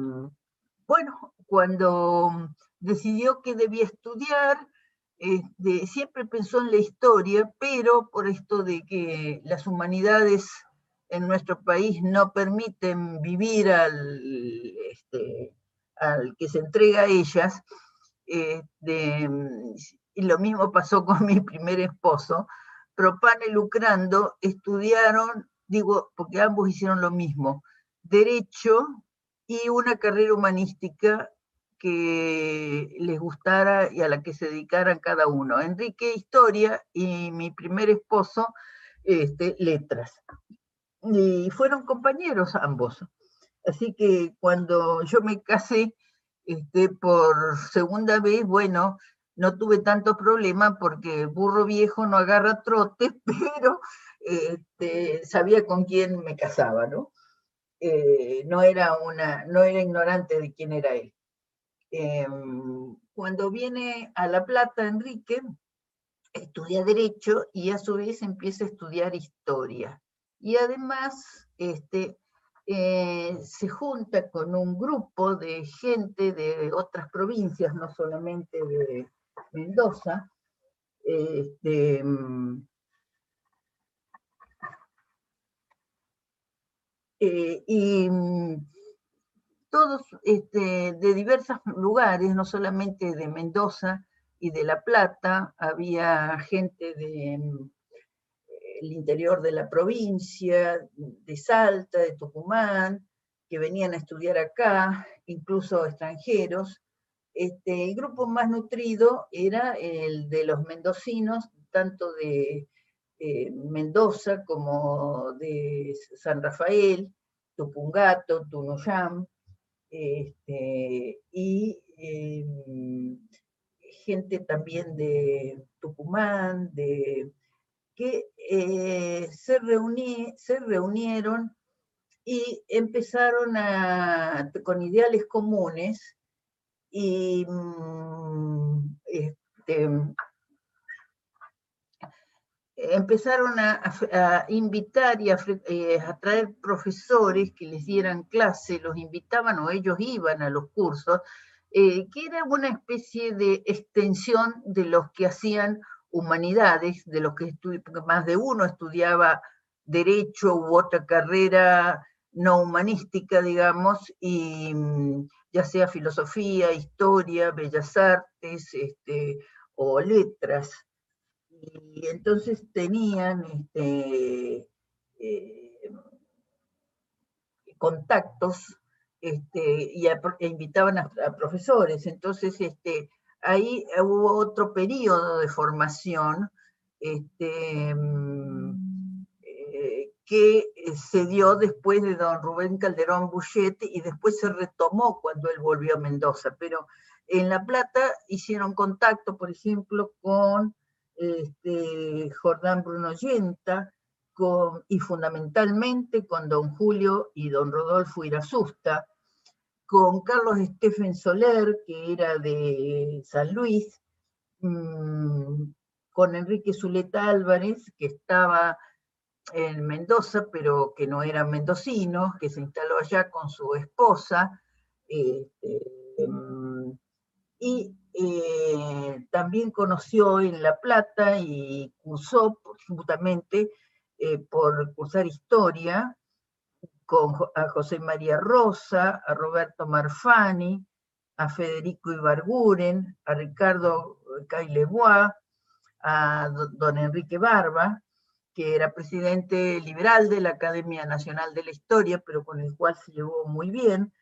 bueno, cuando decidió que debía estudiar, este, siempre pensó en la historia, pero por esto de que las humanidades en nuestro país no permiten vivir al, este, al que se entrega a ellas, este, y lo mismo pasó con mi primer esposo, propane lucrando, estudiaron, digo, porque ambos hicieron lo mismo, Derecho y una carrera humanística que les gustara y a la que se dedicaran cada uno. Enrique, Historia, y mi primer esposo, este, Letras. Y fueron compañeros ambos. Así que cuando yo me casé este, por segunda vez, bueno, no tuve tanto problema porque burro viejo no agarra trote, pero este, sabía con quién me casaba, ¿no? Eh, no, era una, no era ignorante de quién era él. Eh, cuando viene a La Plata, Enrique estudia Derecho y a su vez empieza a estudiar Historia. Y además este, eh, se junta con un grupo de gente de otras provincias, no solamente de Mendoza, este, eh, y todos este, de diversos lugares, no solamente de Mendoza y de La Plata, había gente del interior de la provincia, de Salta, de Tucumán, que venían a estudiar acá, incluso extranjeros. Este, el grupo más nutrido era el de los mendocinos, tanto de eh, Mendoza como de San Rafael, Tupungato, Tunuyán, este, y eh, gente también de Tucumán, de, que eh, se, reuní, se reunieron y empezaron a, con ideales comunes, y este, empezaron a, a invitar y a, a traer profesores que les dieran clase, los invitaban o ellos iban a los cursos, eh, que era una especie de extensión de los que hacían humanidades, de los que estudiaban, porque más de uno estudiaba Derecho u otra carrera no humanística, digamos, y ya sea filosofía, historia, bellas artes, este, o letras. Y entonces tenían este, eh, contactos este, y a, e invitaban a, a profesores. Entonces este, ahí hubo otro periodo de formación este, eh, que se dio después de don Rubén Calderón Bouchet, y después se retomó cuando él volvió a Mendoza. Pero en La Plata hicieron contacto, por ejemplo, con Este, Jordán Bruno Yenta, con, y fundamentalmente con don Julio y don Rodolfo Irasusta, con Carlos Stephen Soler, que era de San Luis, mmm, con Enrique Zuleta Álvarez, que estaba en Mendoza, pero que no era mendocino, que se instaló allá con su esposa, este, y eh, también conoció en La Plata y cursó justamente eh, por cursar historia con a José María Rosa, a Roberto Marfani, a Federico Ibarguren, a Ricardo Caillebois, a don Enrique Barba, que era presidente liberal de la Academia Nacional de la Historia, pero con el cual se llevó muy bien.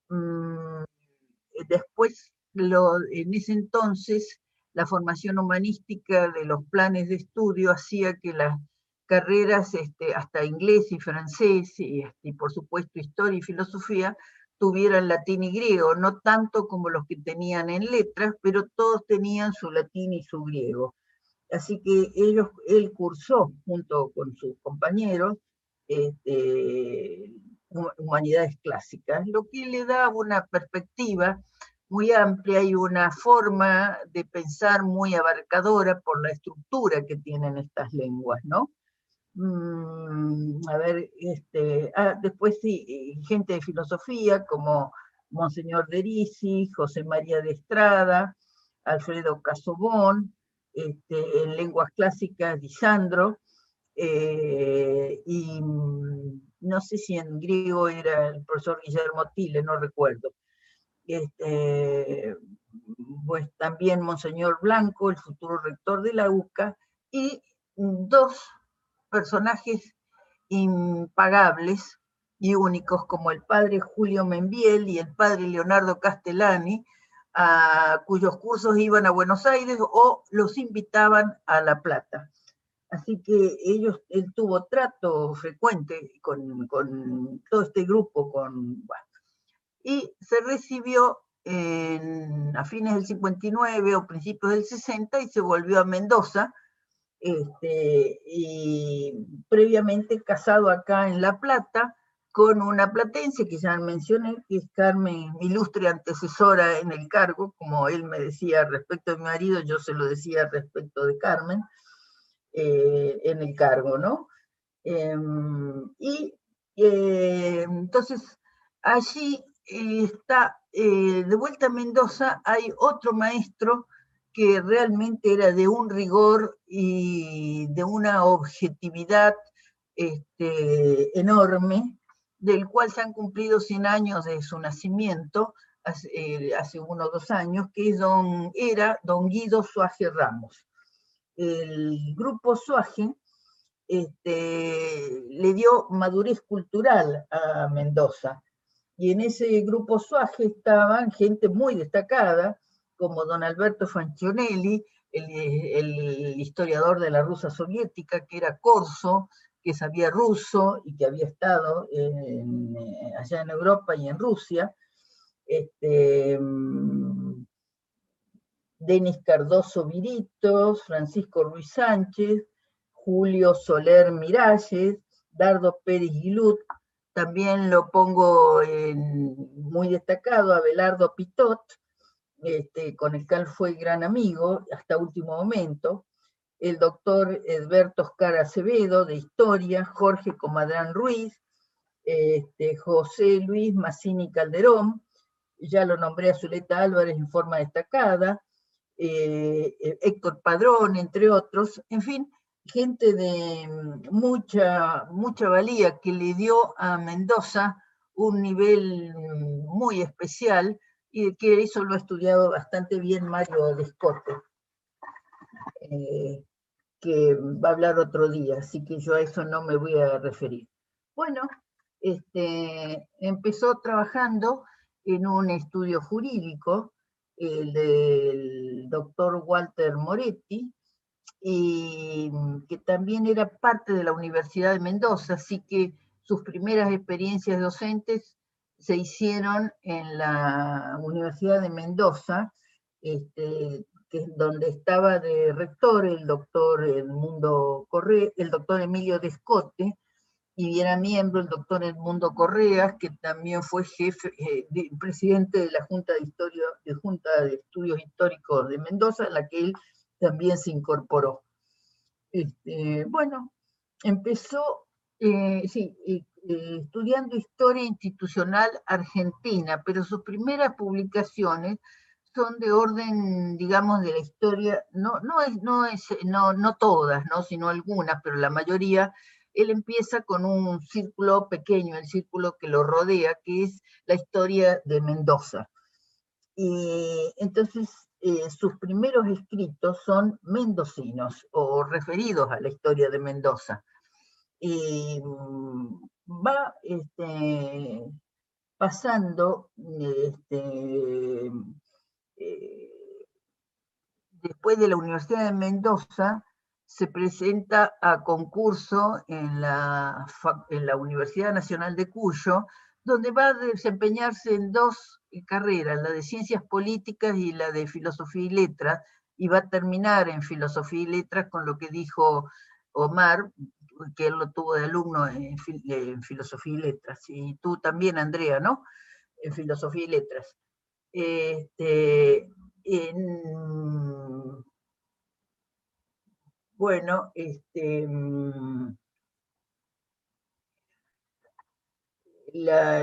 Después, lo, en ese entonces, la formación humanística de los planes de estudio hacía que las carreras, este, hasta inglés y francés, y, y por supuesto historia y filosofía, tuvieran latín y griego, no tanto como los que tenían en letras, pero todos tenían su latín y su griego. Así que ellos, él cursó junto con sus compañeros este, humanidades clásicas, lo que le da una perspectiva muy amplia y una forma de pensar muy abarcadora por la estructura que tienen estas lenguas, ¿no? Mm, a ver, este, ah, después sí, gente de filosofía como Monseñor Derisi, José María de Estrada, Alfredo Casobón, este, en lenguas clásicas, Lisandro, eh, y no sé si en griego era el profesor Guillermo Tille, no recuerdo. Este, pues también Monseñor Blanco, el futuro rector de la U C A, y dos personajes impagables y únicos como el padre Julio Membiel y el padre Leonardo Castellani, a cuyos cursos iban a Buenos Aires o los invitaban a La Plata. Así que ellos, él tuvo trato frecuente con, con todo este grupo, con, bueno, y se recibió en, a fines del cincuenta y nueve o principios del sesenta y se volvió a Mendoza, este, y previamente casado acá en La Plata con una platense que ya mencioné, que es Carmen, ilustre antecesora en el cargo, como él me decía respecto de mi marido, yo se lo decía respecto de Carmen, eh, en el cargo, ¿no? Eh, y eh, entonces allí eh, está, eh, de vuelta a Mendoza, hay otro maestro que realmente era de un rigor y de una objetividad este, enorme, del cual se han cumplido cien años de su nacimiento, hace, eh, hace uno o dos años, que es don, era don Guido Suaje Ramos. El grupo Suaje este, le dio madurez cultural a Mendoza, y en ese grupo Suaje estaban gente muy destacada, como don Alberto Fanchionelli, el, el historiador de la Rusia soviética, que era corso, que sabía ruso y que había estado en, allá en Europa y en Rusia, este, Denis Cardoso Viritos, Francisco Ruiz Sánchez, Julio Soler Miralles, Dardo Pérez Guilut, también lo pongo en, muy destacado a Abelardo Pitot, este, con el cual fue gran amigo hasta último momento, el doctor Edberto Oscar Acevedo de Historia, Jorge Comadrán Ruiz, este, José Luis Mazzini Calderón, ya lo nombré a Zuleta Álvarez en forma destacada, eh, Héctor Padrón, entre otros, en fin, gente de mucha, mucha valía que le dio a Mendoza un nivel muy especial y que eso lo ha estudiado bastante bien Mario Descote, eh, que va a hablar otro día, así que yo a eso no me voy a referir. Bueno, este, empezó trabajando en un estudio jurídico, el del doctor Walter Moretti, y que también era parte de la Universidad de Mendoza, así que sus primeras experiencias docentes se hicieron en la Universidad de Mendoza, este, que es donde estaba de rector el doctor Edmundo Correa, el doctor Emilio Descote, y era miembro el doctor Edmundo Correas, que también fue jefe, eh, de, presidente de la Junta de, Historia, de Junta de Estudios Históricos de Mendoza, en la que él también se incorporó. Este, bueno, empezó eh, sí, eh, eh, estudiando Historia Institucional Argentina, pero sus primeras publicaciones son de orden, digamos, de la historia, no, no, es, no, es, no, no todas, ¿no? Sino algunas, pero la mayoría. Él empieza con un círculo pequeño, el círculo que lo rodea, que es la historia de Mendoza. Y entonces eh, sus primeros escritos son mendocinos o referidos a la historia de Mendoza. Y va este, pasando, este, eh, después de la Universidad de Mendoza, se presenta a concurso en la, en la Universidad Nacional de Cuyo, donde va a desempeñarse en dos carreras, la de Ciencias Políticas y la de Filosofía y Letras, y va a terminar en Filosofía y Letras con lo que dijo Omar, que él lo tuvo de alumno en, en Filosofía y Letras, y tú también, Andrea, ¿no? En Filosofía y Letras. Este, en, bueno, este, la,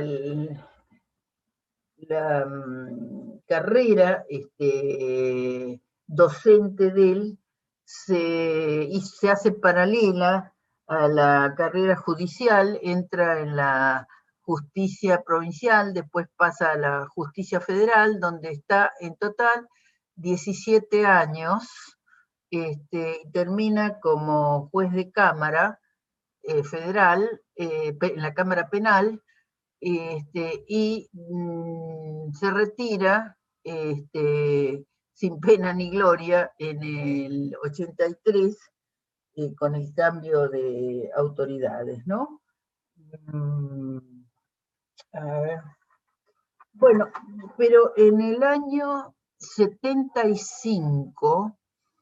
la um, carrera este, docente de él se, y se hace paralela a la carrera judicial, entra en la justicia provincial, después pasa a la justicia federal, donde está en total diecisiete años, este, y termina como juez de cámara eh, federal, eh, en la Cámara Penal, este, y mmm, se retira este, sin pena ni gloria en el ochenta y tres, eh, con el cambio de autoridades, ¿no? Mm, a ver. Bueno, pero en el año setenta y cinco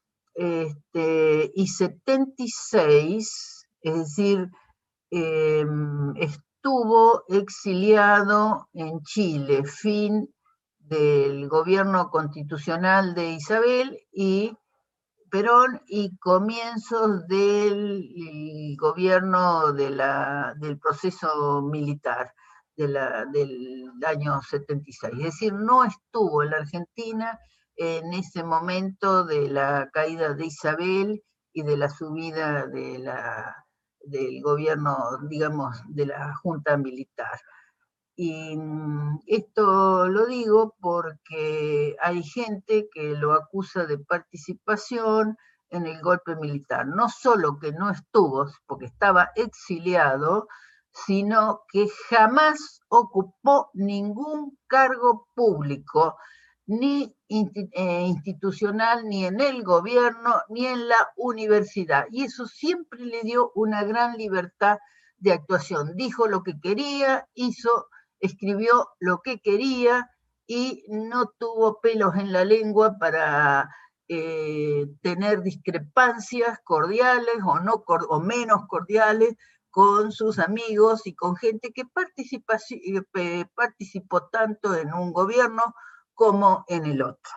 este, y setenta y seis, es decir, eh, estuvo exiliado en Chile, fin del gobierno constitucional de Isabel y Perón y comienzos del gobierno de la, del proceso militar de la, del año setenta y seis. Es decir, no estuvo en la Argentina en ese momento de la caída de Isabel y de la subida de la, del gobierno, digamos, de la junta militar. Y esto lo digo porque hay gente que lo acusa de participación en el golpe militar. No solo que no estuvo, porque estaba exiliado, sino que jamás ocupó ningún cargo público, ni institucional, ni en el gobierno, ni en la universidad. Y eso siempre le dio una gran libertad de actuación. Dijo lo que quería, hizo... escribió lo que quería y no tuvo pelos en la lengua para eh, tener discrepancias cordiales o, no, o menos cordiales con sus amigos y con gente que participa, eh, participó tanto en un gobierno como en el otro.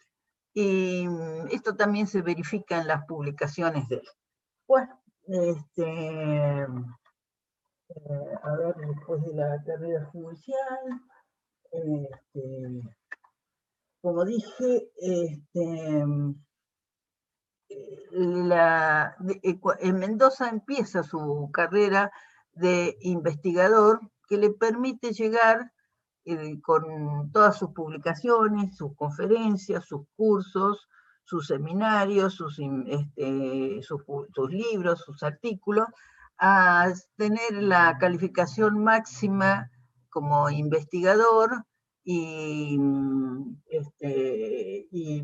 Y esto también se verifica en las publicaciones de él. Bueno, este... Eh, a ver, después de la carrera judicial, este, como dije, este, la, de, en Mendoza empieza su carrera de investigador que le permite llegar eh, con todas sus publicaciones, sus conferencias, sus cursos, sus seminarios, sus, este, sus, sus libros, sus artículos, a tener la calificación máxima como investigador y, este, y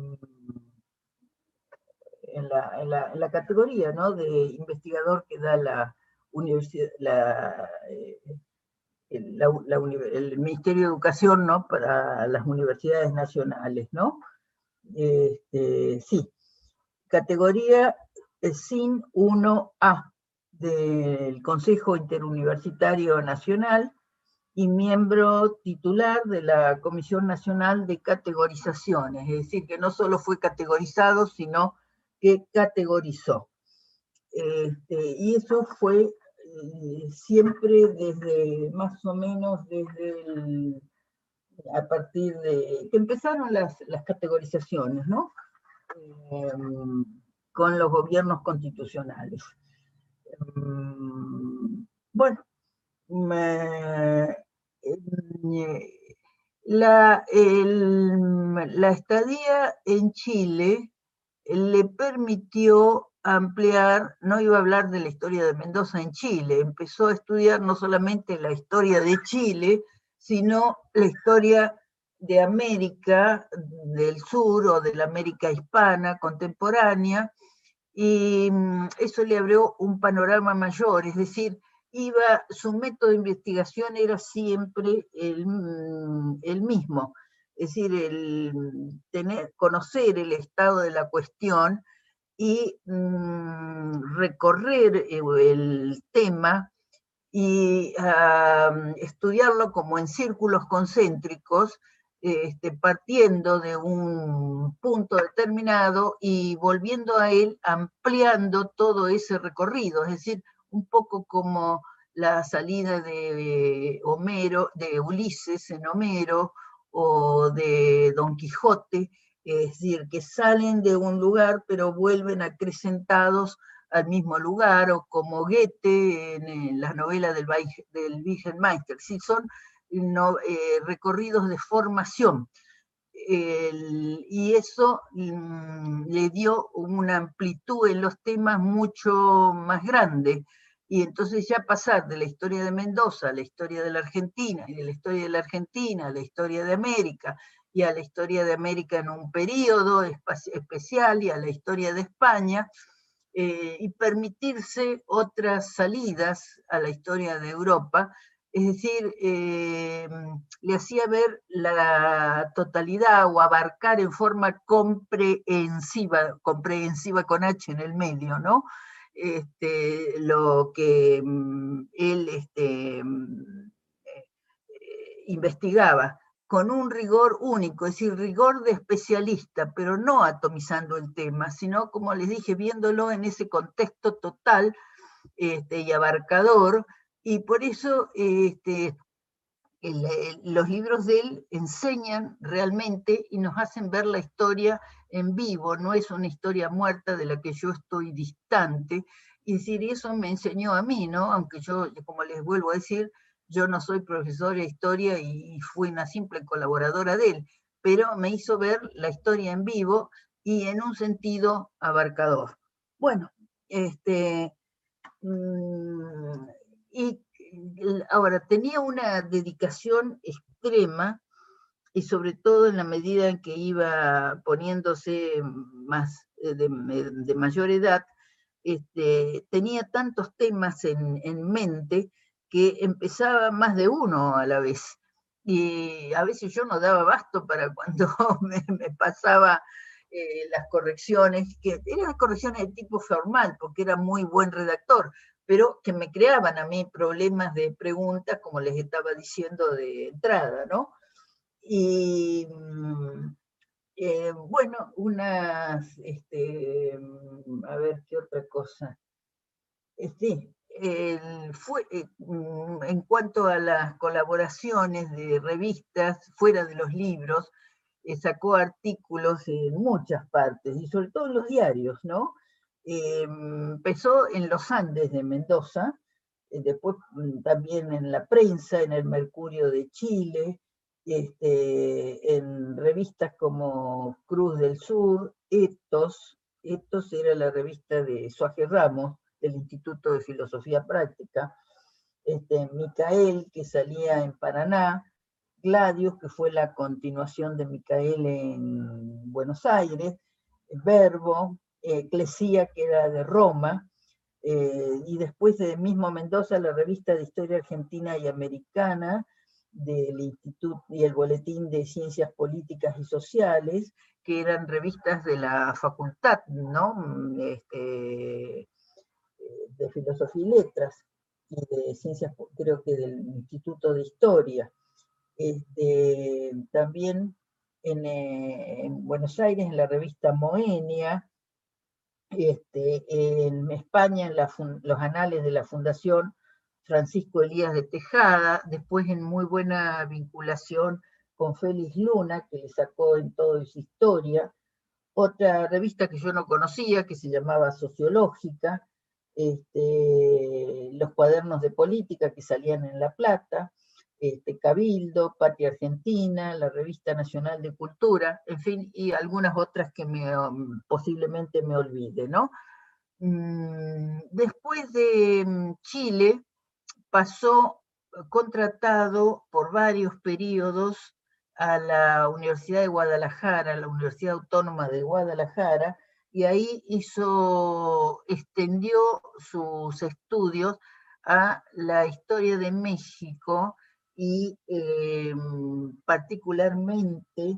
en, la, en, la, en la categoría, ¿no?, de investigador que da la universidad, la, eh, la, la, el Ministerio de Educación, ¿no?, para las universidades nacionales, ¿no? Este, sí, categoría S I N uno A del Consejo Interuniversitario Nacional, y miembro titular de la Comisión Nacional de Categorizaciones, es decir, que no solo fue categorizado, sino que categorizó. Este, y eso fue eh, siempre desde, más o menos, desde el, a partir de que empezaron las, las categorizaciones, ¿no? Eh, con los gobiernos constitucionales. Um, bueno, me, la, el, la estadía en Chile le permitió ampliar, no iba a hablar de la historia de Mendoza en Chile, empezó a estudiar no solamente la historia de Chile, sino la historia de América del Sur o de la América hispana contemporánea, y eso le abrió un panorama mayor, es decir, iba, su método de investigación era siempre el, el mismo, es decir, el tener, conocer el estado de la cuestión y mmm, recorrer el tema y uh, estudiarlo como en círculos concéntricos, este, partiendo de un punto determinado y volviendo a él, ampliando todo ese recorrido, es decir, un poco como la salida de Homero, de Ulises en Homero, o de Don Quijote, es decir, que salen de un lugar pero vuelven acrecentados al mismo lugar, o como Goethe en, en la novela del, del Wittgenmeister, sí, son no, eh, recorridos de formación. El, y eso mmm, le dio una amplitud en los temas mucho más grande. Y entonces ya pasar de la historia de Mendoza a la historia de la Argentina, y de la historia de la Argentina a la historia de América, y a la historia de América en un periodo especial, y a la historia de España, eh, y permitirse otras salidas a la historia de Europa, es decir, eh, le hacía ver la totalidad o abarcar en forma comprensiva, comprensiva con H en el medio, ¿no? Este, lo que um, él este, um, eh, investigaba con un rigor único, es decir, rigor de especialista, pero no atomizando el tema, sino, como les dije, viéndolo en ese contexto total este, y abarcador, y por eso este, el, el, los libros de él enseñan realmente y nos hacen ver la historia en vivo, no es una historia muerta de la que yo estoy distante, y decir, eso me enseñó a mí, ¿no? Aunque yo, como les vuelvo a decir, yo no soy profesora de historia y fui una simple colaboradora de él, pero me hizo ver la historia en vivo y en un sentido abarcador. Bueno, este, mmm, y ahora tenía una dedicación extrema, y sobre todo en la medida en que iba poniéndose más de, de mayor edad, este, tenía tantos temas en, en mente que empezaba más de uno a la vez. Y a veces yo no daba abasto para cuando me, me pasaba eh, las correcciones, que eran correcciones de tipo formal, porque era muy buen redactor, pero que me creaban a mí problemas de preguntas, como les estaba diciendo de entrada, ¿no? Y eh, bueno, unas, este, a ver, ¿qué otra cosa? Sí, eh, fue, eh, en cuanto a las colaboraciones de revistas fuera de los libros, eh, sacó artículos en muchas partes, y sobre todo en los diarios, ¿no? Eh, empezó en los Andes de Mendoza, eh, después también en la prensa, en el Mercurio de Chile, este, en revistas como Cruz del Sur, Ethos, Ethos era la revista de Suárez Ramos, del Instituto de Filosofía Práctica, este, Micael, que salía en Paraná, Gladius, que fue la continuación de Micael en Buenos Aires, Verbo, Eclesia, que era de Roma, eh, y después de mismo Mendoza, la revista de Historia Argentina y Americana, del Instituto y el Boletín de Ciencias Políticas y Sociales, que eran revistas de la facultad, ¿no? Este, de Filosofía y Letras. y de Ciencias, creo que del Instituto de Historia. Este, también en, eh, en Buenos Aires, en la revista Moenia, este, en España, en la, los anales de la Fundación Francisco Elías de Tejada, después en muy buena vinculación con Félix Luna, que le sacó En Todo es Historia, otra revista que yo no conocía, que se llamaba Sociológica, este, los cuadernos de política que salían en La Plata, este, Cabildo, Patria Argentina, la Revista Nacional de Cultura, en fin, y algunas otras que me, um, posiblemente me olvide, ¿no? Mm, después de Chile, pasó contratado por varios periodos a la Universidad de Guadalajara, la Universidad Autónoma de Guadalajara, y ahí hizo, extendió sus estudios a la historia de México y eh, particularmente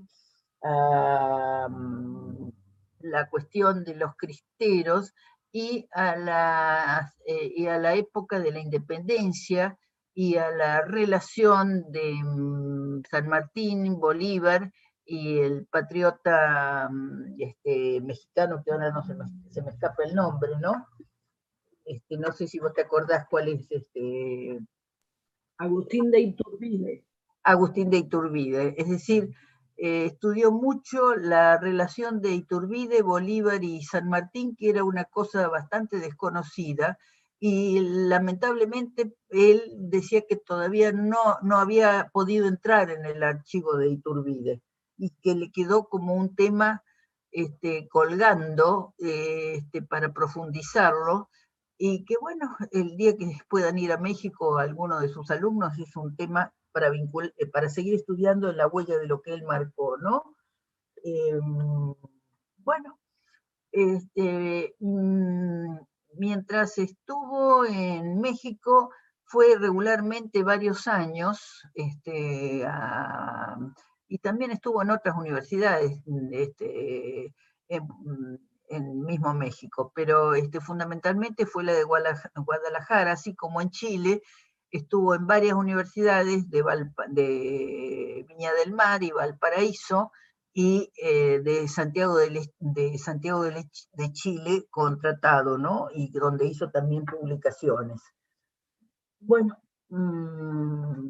a um, la cuestión de los cristeros y a, la, eh, y a la época de la independencia y a la relación de um, San Martín, Bolívar y el patriota um, este, mexicano, que ahora no se me, se me escapa el nombre, ¿no? Este, no sé si vos te acordás cuál es este... Agustín de Iturbide. Agustín de Iturbide, es decir, eh, estudió mucho la relación de Iturbide, Bolívar y San Martín, que era una cosa bastante desconocida, y lamentablemente él decía que todavía no, no había podido entrar en el archivo de Iturbide, y que le quedó como un tema este, colgando eh, este, para profundizarlo, y que bueno, el día que puedan ir a México alguno de sus alumnos es un tema para, vincul para seguir estudiando en la huella de lo que él marcó, ¿no? Eh, bueno, este, mmm, mientras estuvo en México, fue regularmente varios años, este, a, y también estuvo en otras universidades, este, en, en mismo México, pero este, fundamentalmente fue la de Guadalajara, así como en Chile, estuvo en varias universidades de, Valpa, de Viña del Mar y Valparaíso, y eh, de Santiago, de, de, Santiago de, de Chile contratado, ¿no? Y donde hizo también publicaciones. Bueno, mmm,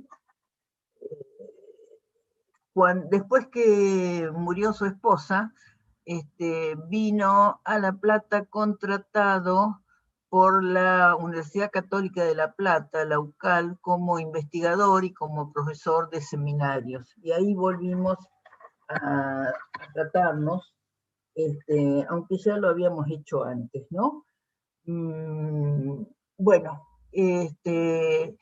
cuando, después que murió su esposa, este, vino a La Plata contratado por la Universidad Católica de La Plata, la U C A L, como investigador y como profesor de seminarios. Y ahí volvimos a, a tratarnos, este, aunque ya lo habíamos hecho antes, ¿no? Mm, bueno, este,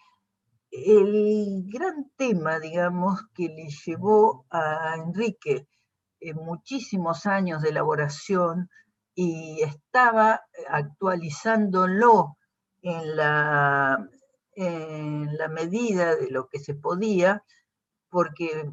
el gran tema, digamos, que le llevó a Enrique eh, muchísimos años de elaboración y estaba actualizándolo en la, en la medida de lo que se podía, porque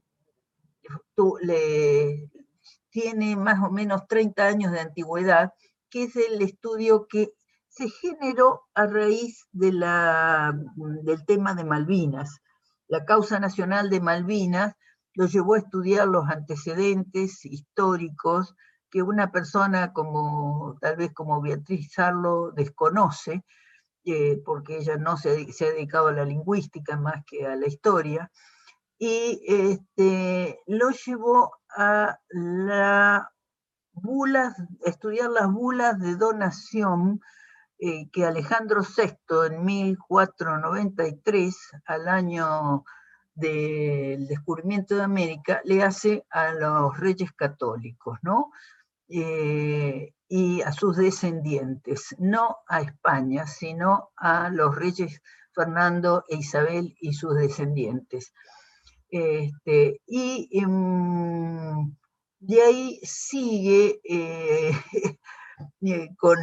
tú, le, tiene más o menos treinta años de antigüedad, que es el estudio que se generó a raíz de la, del tema de Malvinas. La causa nacional de Malvinas lo llevó a estudiar los antecedentes históricos que una persona como, tal vez como Beatriz Sarlo, desconoce, eh, porque ella no se, se ha dedicado a la lingüística más que a la historia, y este, lo llevó a la bulas, estudiar las bulas de donación eh, que Alejandro sexto en mil cuatrocientos noventa y tres, al año del descubrimiento de América, le hace a los reyes católicos, ¿no? Eh, y a sus descendientes, no a España, sino a los reyes Fernando e Isabel y sus descendientes. Este, y um, de ahí sigue eh, con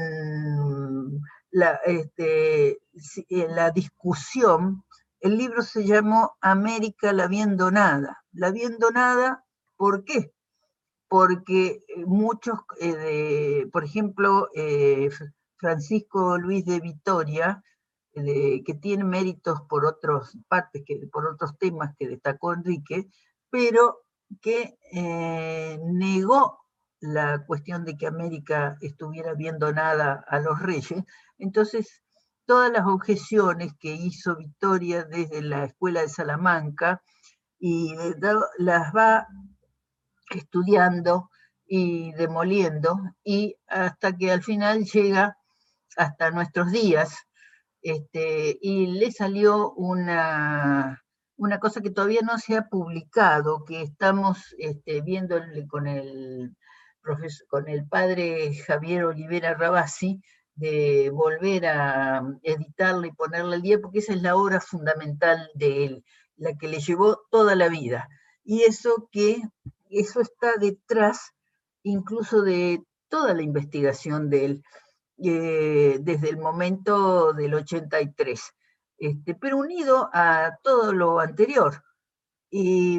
la, este, la discusión. El libro se llamó América la bien donada. La bien donada, ¿por qué? Porque muchos, eh, de, por ejemplo, eh, Francisco Luis de Vitoria, de, que tiene méritos por otras partes, que, por otros temas que destacó Enrique, pero que eh, negó la cuestión de que América estuviera viendo nada a los reyes. Entonces, todas las objeciones que hizo Victoria desde la Escuela de Salamanca, y las va estudiando y demoliendo, y hasta que al final llega hasta nuestros días, este, y le salió una, una cosa que todavía no se ha publicado, que estamos este, viendo con el, profesor, con el padre Javier Olivera Rabasi, de volver a editarla y ponerla al día, porque esa es la obra fundamental de él, la que le llevó toda la vida. Y eso que eso está detrás incluso de toda la investigación de él, eh, desde el momento del ochenta y tres, este, pero unido a todo lo anterior. Y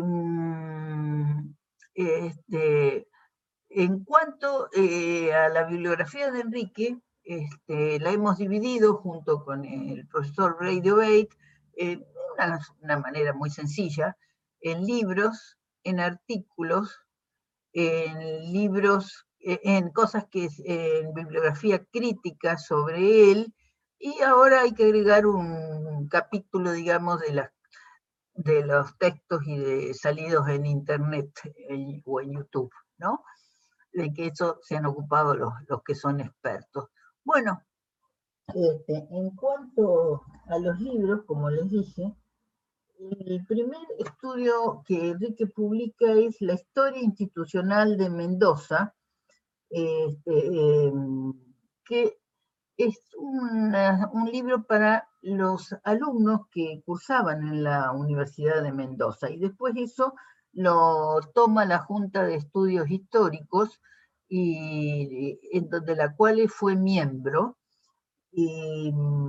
este, en cuanto eh, a la bibliografía de Enrique, este, la hemos dividido junto con el profesor Braithwaite eh, de una, una manera muy sencilla, en libros, en artículos, en libros, en cosas que, en bibliografía crítica sobre él, y ahora hay que agregar un capítulo, digamos, de, la, de los textos y de salidos en internet en, o en YouTube, ¿no? De que eso se han ocupado los, los que son expertos. Bueno, este, en cuanto a los libros, como les dije, el primer estudio que Enrique publica es La Historia Institucional de Mendoza, este, eh, que es una, un libro para los alumnos que cursaban en la Universidad de Mendoza, y después eso lo toma la Junta de Estudios Históricos, y, en donde la cual fue miembro, y,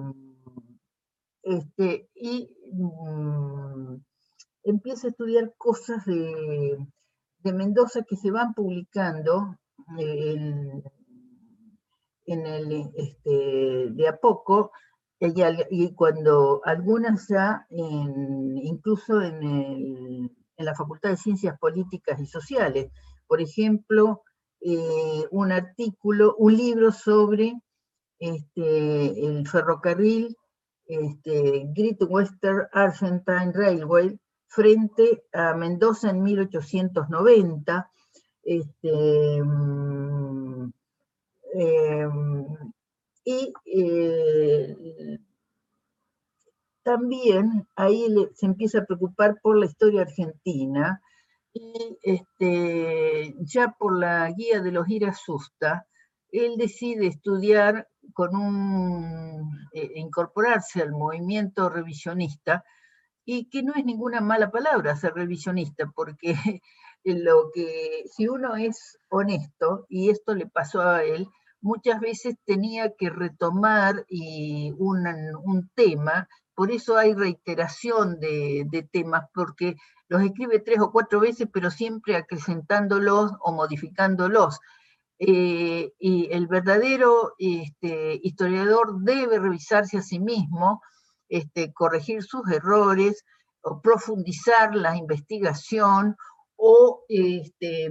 este, y um, empieza a estudiar cosas de, de Mendoza que se van publicando en, en el, este, de a poco, y, y cuando algunas ya, en, incluso en, el, en la Facultad de Ciencias Políticas y Sociales, por ejemplo, eh, un artículo, un libro sobre este, el ferrocarril este, Great Western Argentine Railway frente a Mendoza en mil ochocientos noventa, este, eh, y eh, también ahí le, se empieza a preocupar por la historia argentina, y este, ya por la guía de los Irasusta, él decide estudiar con un, eh, incorporarse al movimiento revisionista, y que no es ninguna mala palabra ser revisionista, porque lo que, si uno es honesto, y esto le pasó a él, muchas veces tenía que retomar y un, un tema, por eso hay reiteración de, de temas, porque los escribe tres o cuatro veces, pero siempre acrecentándolos o modificándolos. Eh, y el verdadero este, historiador debe revisarse a sí mismo, este, corregir sus errores, o profundizar la investigación, o este,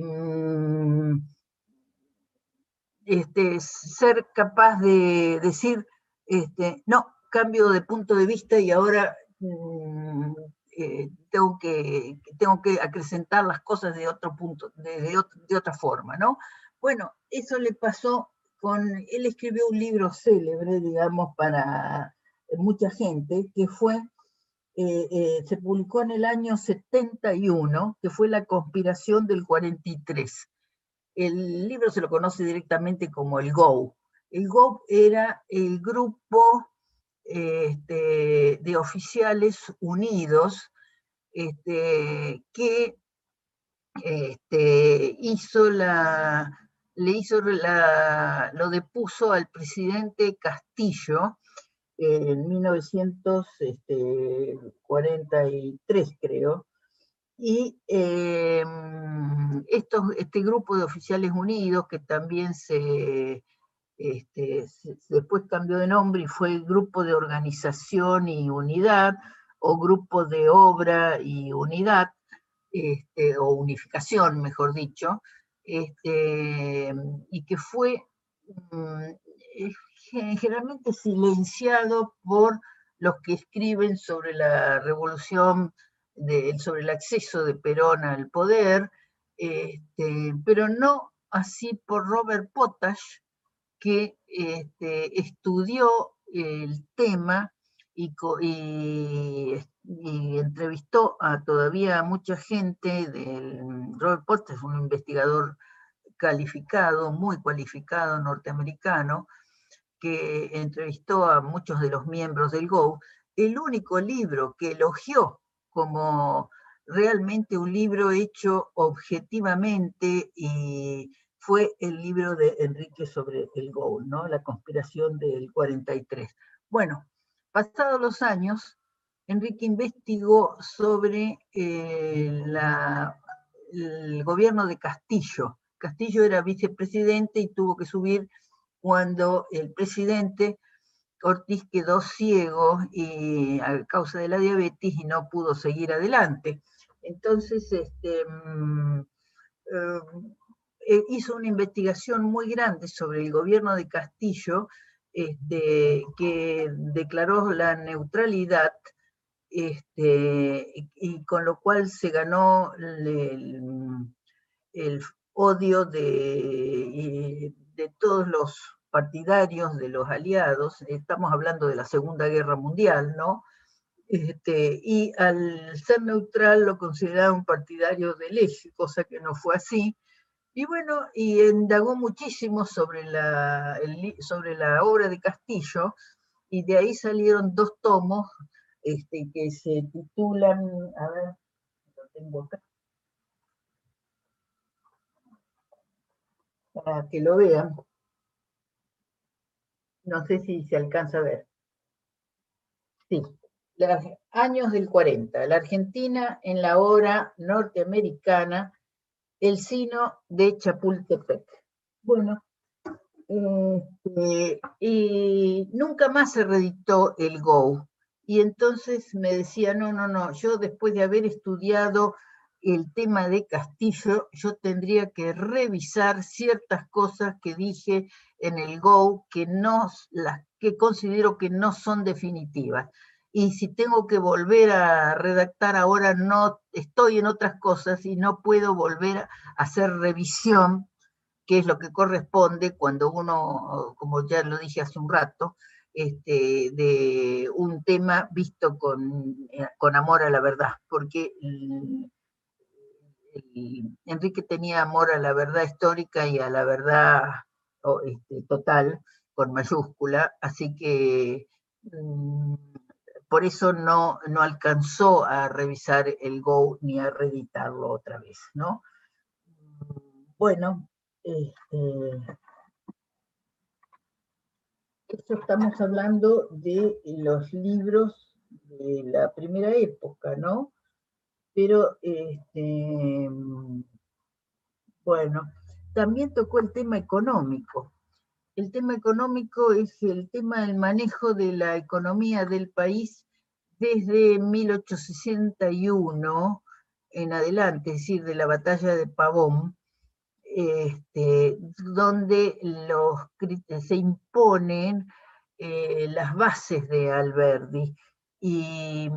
este, ser capaz de decir, este, no, cambio de punto de vista y ahora mmm, eh, tengo, que, tengo que acrecentar las cosas de otro punto, de, de, otro, de otra forma, ¿no? Bueno, eso le pasó con, él escribió un libro célebre, digamos, para mucha gente, que fue, eh, eh, se publicó en el año setenta y uno, que fue La Conspiración del cuarenta y tres. El libro se lo conoce directamente como el G O. El G O era el grupo este, de oficiales unidos este, que este, hizo la, le hizo la, lo depuso al presidente Castillo en mil novecientos cuarenta y tres, creo, y eh, estos, este grupo de oficiales unidos, que también se, este, se, después cambió de nombre y fue Grupo de Organización y Unidad, o Grupo de Obra y Unidad, este, o Unificación, mejor dicho, este, y que fue um, generalmente silenciado por los que escriben sobre la revolución, de, sobre el acceso de Perón al poder, este, pero no así por Robert Potash, que este, estudió el tema y, y, y entrevistó a todavía mucha gente. Del, Robert Potash es un investigador calificado, muy cualificado, norteamericano, que entrevistó a muchos de los miembros del Go. El único libro que elogió como realmente un libro hecho objetivamente y fue el libro de Enrique sobre el Go, ¿no? La conspiración del cuarenta y tres. Bueno, pasados los años, Enrique investigó sobre eh, la, el gobierno de Castillo. Castillo era vicepresidente y tuvo que subir cuando el presidente Ortiz quedó ciego y, a causa de la diabetes, y no pudo seguir adelante. Entonces, este, eh, hizo una investigación muy grande sobre el gobierno de Castillo, este, que declaró la neutralidad, este, y, y con lo cual se ganó el, el, el odio de, de todos los partidarios de los aliados. Estamos hablando de la Segunda Guerra Mundial, ¿no? Este, y al ser neutral lo consideraba un partidario del eje, cosa que no fue así. Y bueno, y indagó muchísimo sobre la, el, sobre la obra de Castillo, y de ahí salieron dos tomos este, que se titulan, a ver, lo tengo acá, para que lo vean. No sé si se alcanza a ver. Sí, los años del cuarenta, la Argentina en la obra norteamericana, El Sino de Chapultepec. Bueno, este, y nunca más se reeditó el Go. Y entonces me decía, no, no, no, yo después de haber estudiado el tema de Castillo, yo tendría que revisar ciertas cosas que dije en el Go que, no, las que considero que no son definitivas. Y si tengo que volver a redactar ahora, no estoy en otras cosas y no puedo volver a hacer revisión, que es lo que corresponde cuando uno, como ya lo dije hace un rato, este, de un tema visto con, con amor a la verdad, porque el, el, Enrique tenía amor a la verdad histórica y a la verdad oh, este, total, con mayúscula, así que mmm, por eso no, no alcanzó a revisar el Go ni a reeditarlo otra vez, ¿no? Bueno, este, esto estamos hablando de los libros de la primera época, ¿no? Pero, este, bueno, también tocó el tema económico. El tema económico es el tema del manejo de la economía del país desde mil ochocientos sesenta y uno en adelante, es decir, de la batalla de Pavón, este, donde los, se imponen eh, las bases de Alberdi y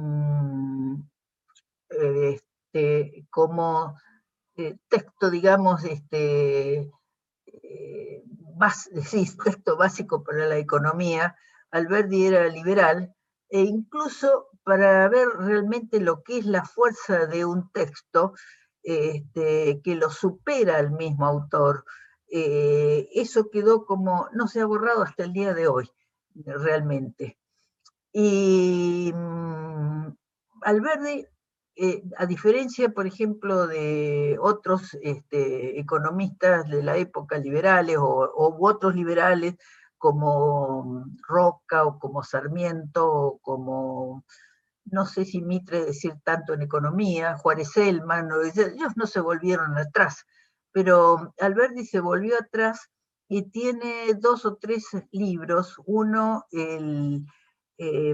este, como eh, texto, digamos, este, eh, bas, sí, texto básico para la economía. Alberdi era liberal, e incluso para ver realmente lo que es la fuerza de un texto, este, que lo supera al mismo autor, eh, eso quedó como, no se ha borrado hasta el día de hoy, realmente. Y um, Alberdi, eh, a diferencia, por ejemplo, de otros este, economistas de la época liberales o, o otros liberales como Roca o como Sarmiento o como, no sé si Mitre decir tanto en economía, Juárez Selman, ellos no se volvieron atrás, pero Alberdi se volvió atrás y tiene dos o tres libros. Uno el, eh,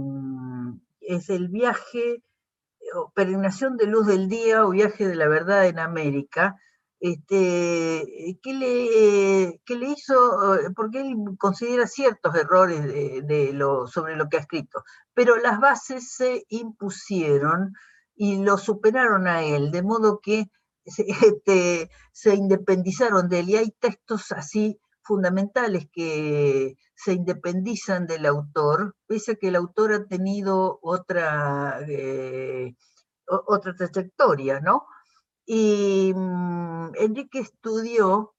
es el viaje, o Peregrinación de Luz del Día o Viaje de la Verdad en América, este, que, le, que le hizo, porque él considera ciertos errores de, de lo, sobre lo que ha escrito, pero las bases se impusieron y lo superaron a él, de modo que se, este, se independizaron de él, y hay textos así fundamentales que se independizan del autor, pese a que el autor ha tenido otra, eh, otra trayectoria, ¿no? Y um, Enrique estudió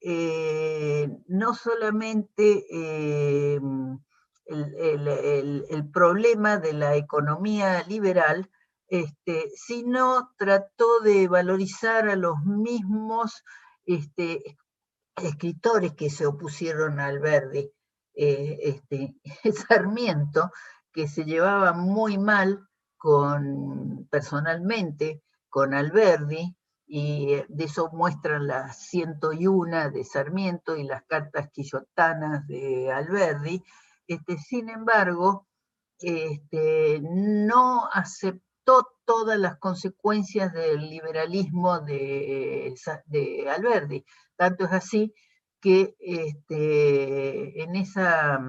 eh, no solamente eh, el, el, el, el problema de la economía liberal, este, sino trató de valorizar a los mismos este, escritores que se opusieron a Alberdi. Eh, este, Sarmiento, que se llevaba muy mal con, personalmente con Alberdi, y de eso muestran las ciento uno de Sarmiento y las cartas quillotanas de Alberdi. Este, sin embargo, este, no aceptó todas las consecuencias del liberalismo de, de Alberdi. Tanto es así que este, en esa,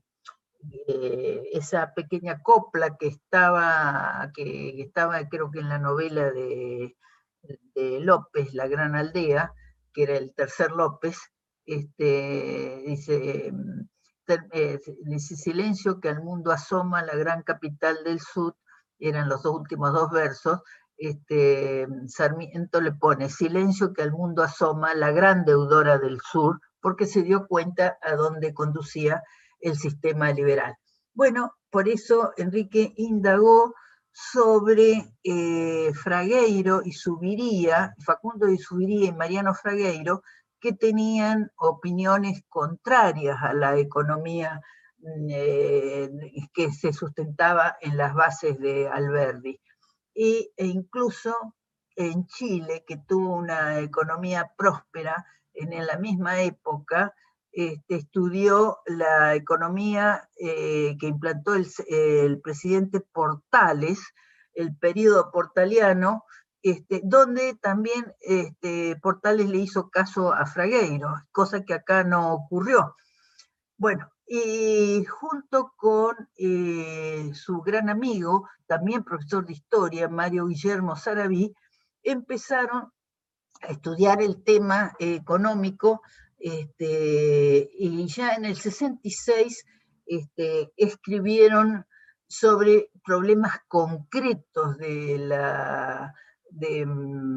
eh, esa pequeña copla que estaba, que estaba creo que en la novela de, de López, La Gran Aldea, que era el tercer López, este, dice, eh, dice, silencio que al mundo asoma la gran capital del sur, eran los dos últimos dos versos. Este, Sarmiento le pone, silencio que al mundo asoma la gran deudora del sur, porque se dio cuenta a dónde conducía el sistema liberal. Bueno, por eso Enrique indagó sobre eh, Fragueiro y Zuviría, Facundo de Zuviría y Mariano Fragueiro, que tenían opiniones contrarias a la economía eh, que se sustentaba en las bases de Alberdi. Y, e incluso en Chile, que tuvo una economía próspera en la misma época, este, estudió la economía eh, que implantó el, el presidente Portales, el periodo portaliano, este, donde también este, Portales le hizo caso a Fragueiro, cosa que acá no ocurrió. Bueno, y junto con eh, su gran amigo, también profesor de historia, Mario Guillermo Sarabí, empezaron a estudiar el tema eh, económico, este, y ya en el sesenta y seis este, escribieron sobre problemas concretos de la, de,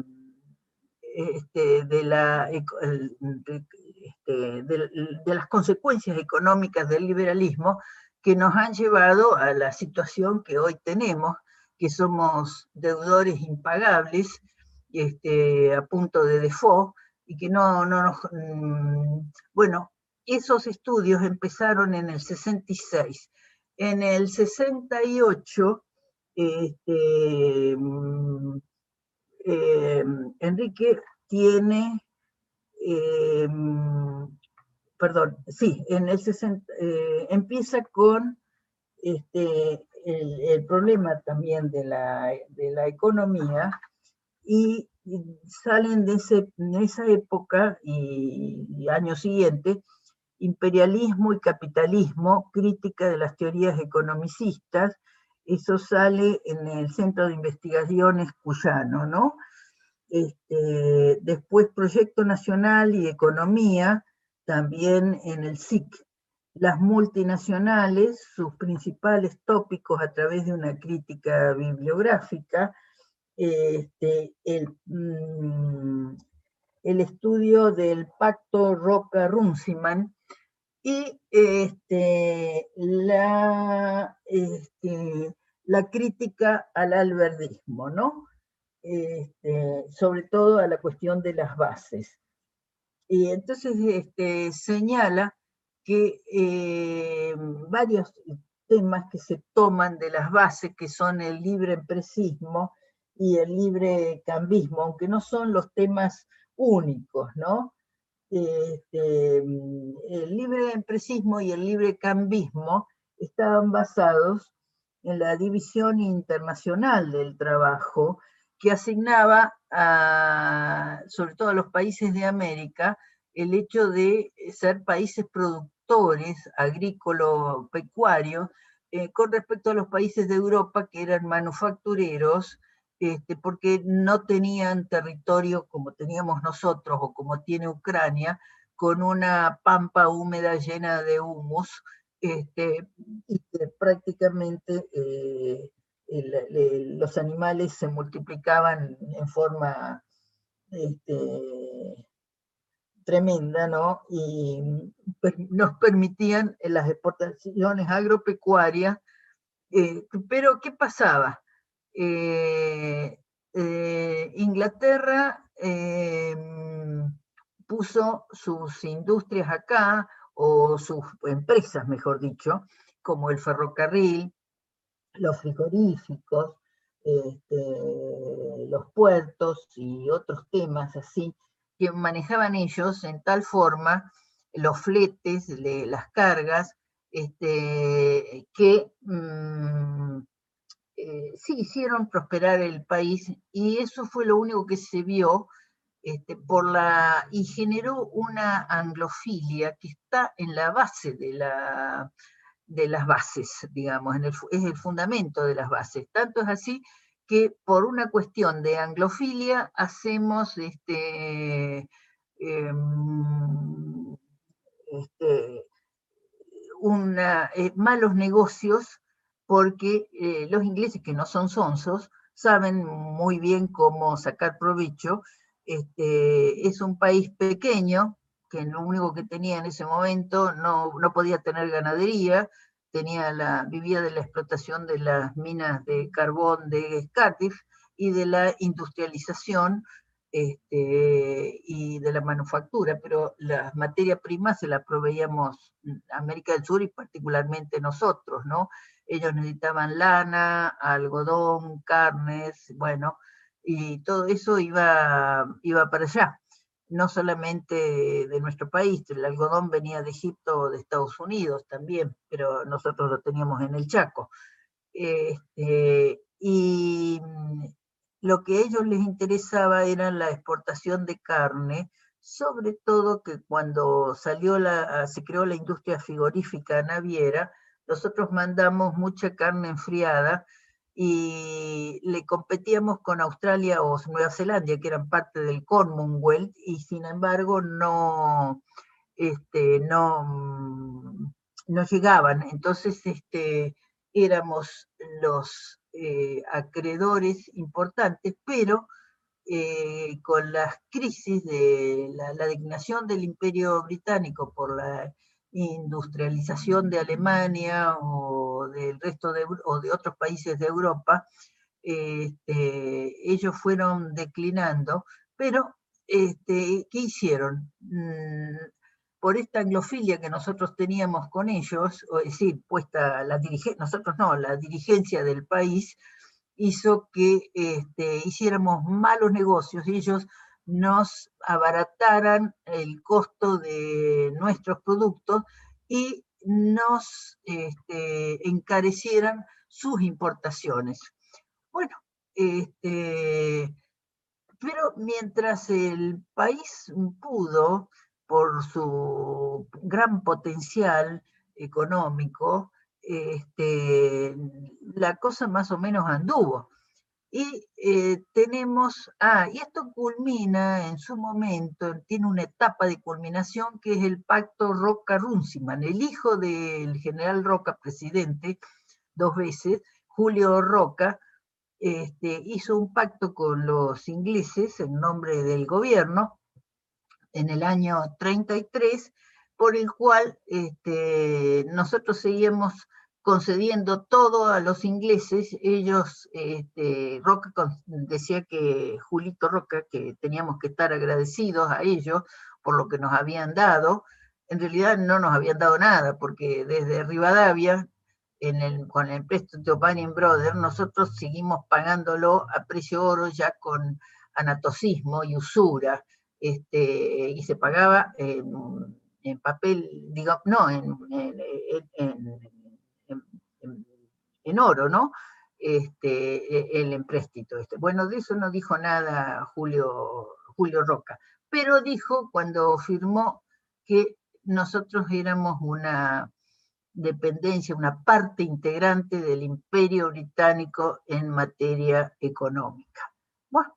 este, de, la, de, este, de, de las consecuencias económicas del liberalismo que nos han llevado a la situación que hoy tenemos, que somos deudores impagables, este, a punto de default, y que no, no nos... Mmm, bueno, esos estudios empezaron en el sesenta y seis. En el sesenta y ocho, este, eh, Enrique tiene... Eh, perdón, sí, en el sesenta, eh, empieza con este, el, el problema también de la, de la economía, y, y salen de, ese, de esa época y, y años siguientes, Imperialismo y Capitalismo, crítica de las teorías economicistas. Eso sale en el Centro de Investigaciones Cuyano, ¿no? Este, después Proyecto Nacional y Economía, también en el S I C. Las multinacionales, sus principales tópicos a través de una crítica bibliográfica, este, el, mm, el estudio del Pacto Roca-Runciman, y este, la, este, la crítica al albertismo, ¿no? Este, sobre todo a la cuestión de las bases. Y entonces este, señala que eh, varios temas que se toman de las bases, que son el libre empresismo y el libre cambismo, aunque no son los temas únicos, ¿no? este, el libre empresismo y el libre cambismo estaban basados en la división internacional del trabajo, que asignaba a, sobre todo a los países de América, el hecho de ser países productores, agrícola-pecuarios, eh, con respecto a los países de Europa que eran manufactureros, este, porque no tenían territorio como teníamos nosotros o como tiene Ucrania, con una pampa húmeda llena de humus, este, y que prácticamente eh, el, el, los animales se multiplicaban en forma este, tremenda, ¿no? Y per, nos permitían las exportaciones agropecuarias, eh, pero ¿qué pasaba? Eh, eh, Inglaterra eh, puso sus industrias acá, o sus empresas, mejor dicho, como el ferrocarril, los frigoríficos, este, los puertos y otros temas así, que manejaban ellos en tal forma, los fletes, de, las cargas, este, que mmm, eh, sí hicieron prosperar el país, y eso fue lo único que se vio, este, por la, y generó una anglofilia que está en la base de, la, de las bases, digamos, en el, es el fundamento de las bases. Tanto es así que por una cuestión de anglofilia hacemos este, eh, este, una, eh, malos negocios, porque eh, los ingleses, que no son sonsos, saben muy bien cómo sacar provecho. Este, es un país pequeño, que lo único que tenía en ese momento, no, no podía tener ganadería, tenía la, vivía de la explotación de las minas de carbón de Cardiff y de la industrialización este, y de la manufactura, pero las materias primas se las proveíamos América del Sur y particularmente nosotros, ¿no? Ellos necesitaban lana, algodón, carnes, bueno, y todo eso iba, iba para allá. No solamente de nuestro país, el algodón venía de Egipto o de Estados Unidos también, pero nosotros lo teníamos en el Chaco. Este, y lo que a ellos les interesaba era la exportación de carne, sobre todo que cuando salió la, se creó la industria frigorífica naviera, nosotros mandamos mucha carne enfriada y le competíamos con Australia o Nueva Zelanda, que eran parte del Commonwealth, y sin embargo no, este, no, no llegaban. Entonces este, éramos los eh, acreedores importantes, pero eh, con las crisis de la, la declinación del Imperio Británico por la industrialización de Alemania o del resto de, o de otros países de Europa, este, ellos fueron declinando, pero este, ¿qué hicieron? Mm, por esta anglofilia que nosotros teníamos con ellos, es decir, puesta la dirigencia, nosotros no, la dirigencia del país, hizo que este, hiciéramos malos negocios y ellos nos abarataran el costo de nuestros productos y nos este, encarecieran sus importaciones. Bueno, este, pero mientras el país pudo, por su gran potencial económico, este, la cosa más o menos anduvo. Y eh, tenemos, ah, y esto culmina en su momento, tiene una etapa de culminación que es el pacto Roca-Runciman. El hijo del general Roca, presidente, dos veces, Julio Roca, este, hizo un pacto con los ingleses en nombre del gobierno en el año treinta y tres, por el cual este, nosotros seguíamos concediendo todo a los ingleses. Ellos, este, Roca decía que, Julito Roca, que teníamos que estar agradecidos a ellos por lo que nos habían dado. En realidad no nos habían dado nada, porque desde Rivadavia, en el, con el empréstito Banning Brothers, nosotros seguimos pagándolo a precio oro, ya con anatocismo y usura. este, y se pagaba en, en papel, digamos, no, en, en, en, en, en, en oro, ¿no? Este, el empréstito. Este. Bueno, de eso no dijo nada Julio, Julio Roca, pero dijo cuando firmó que nosotros éramos una dependencia, una parte integrante del Imperio Británico en materia económica. Bueno,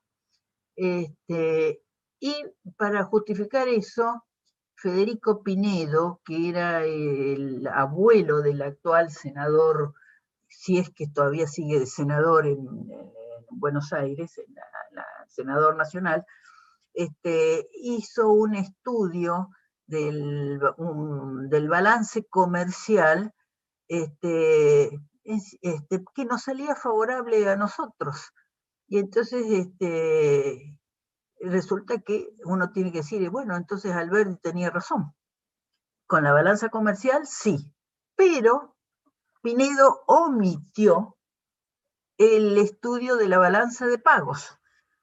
este, y para justificar eso, Federico Pinedo, que era el abuelo del actual senador, si es que todavía sigue de senador en, en Buenos Aires, en la, la senador nacional, este, hizo un estudio del, un, del balance comercial este, es, este, que nos salía favorable a nosotros. Y entonces este, resulta que uno tiene que decir, bueno, entonces Alberti tenía razón. Con la balanza comercial, sí. Pero Pinedo omitió el estudio de la balanza de pagos.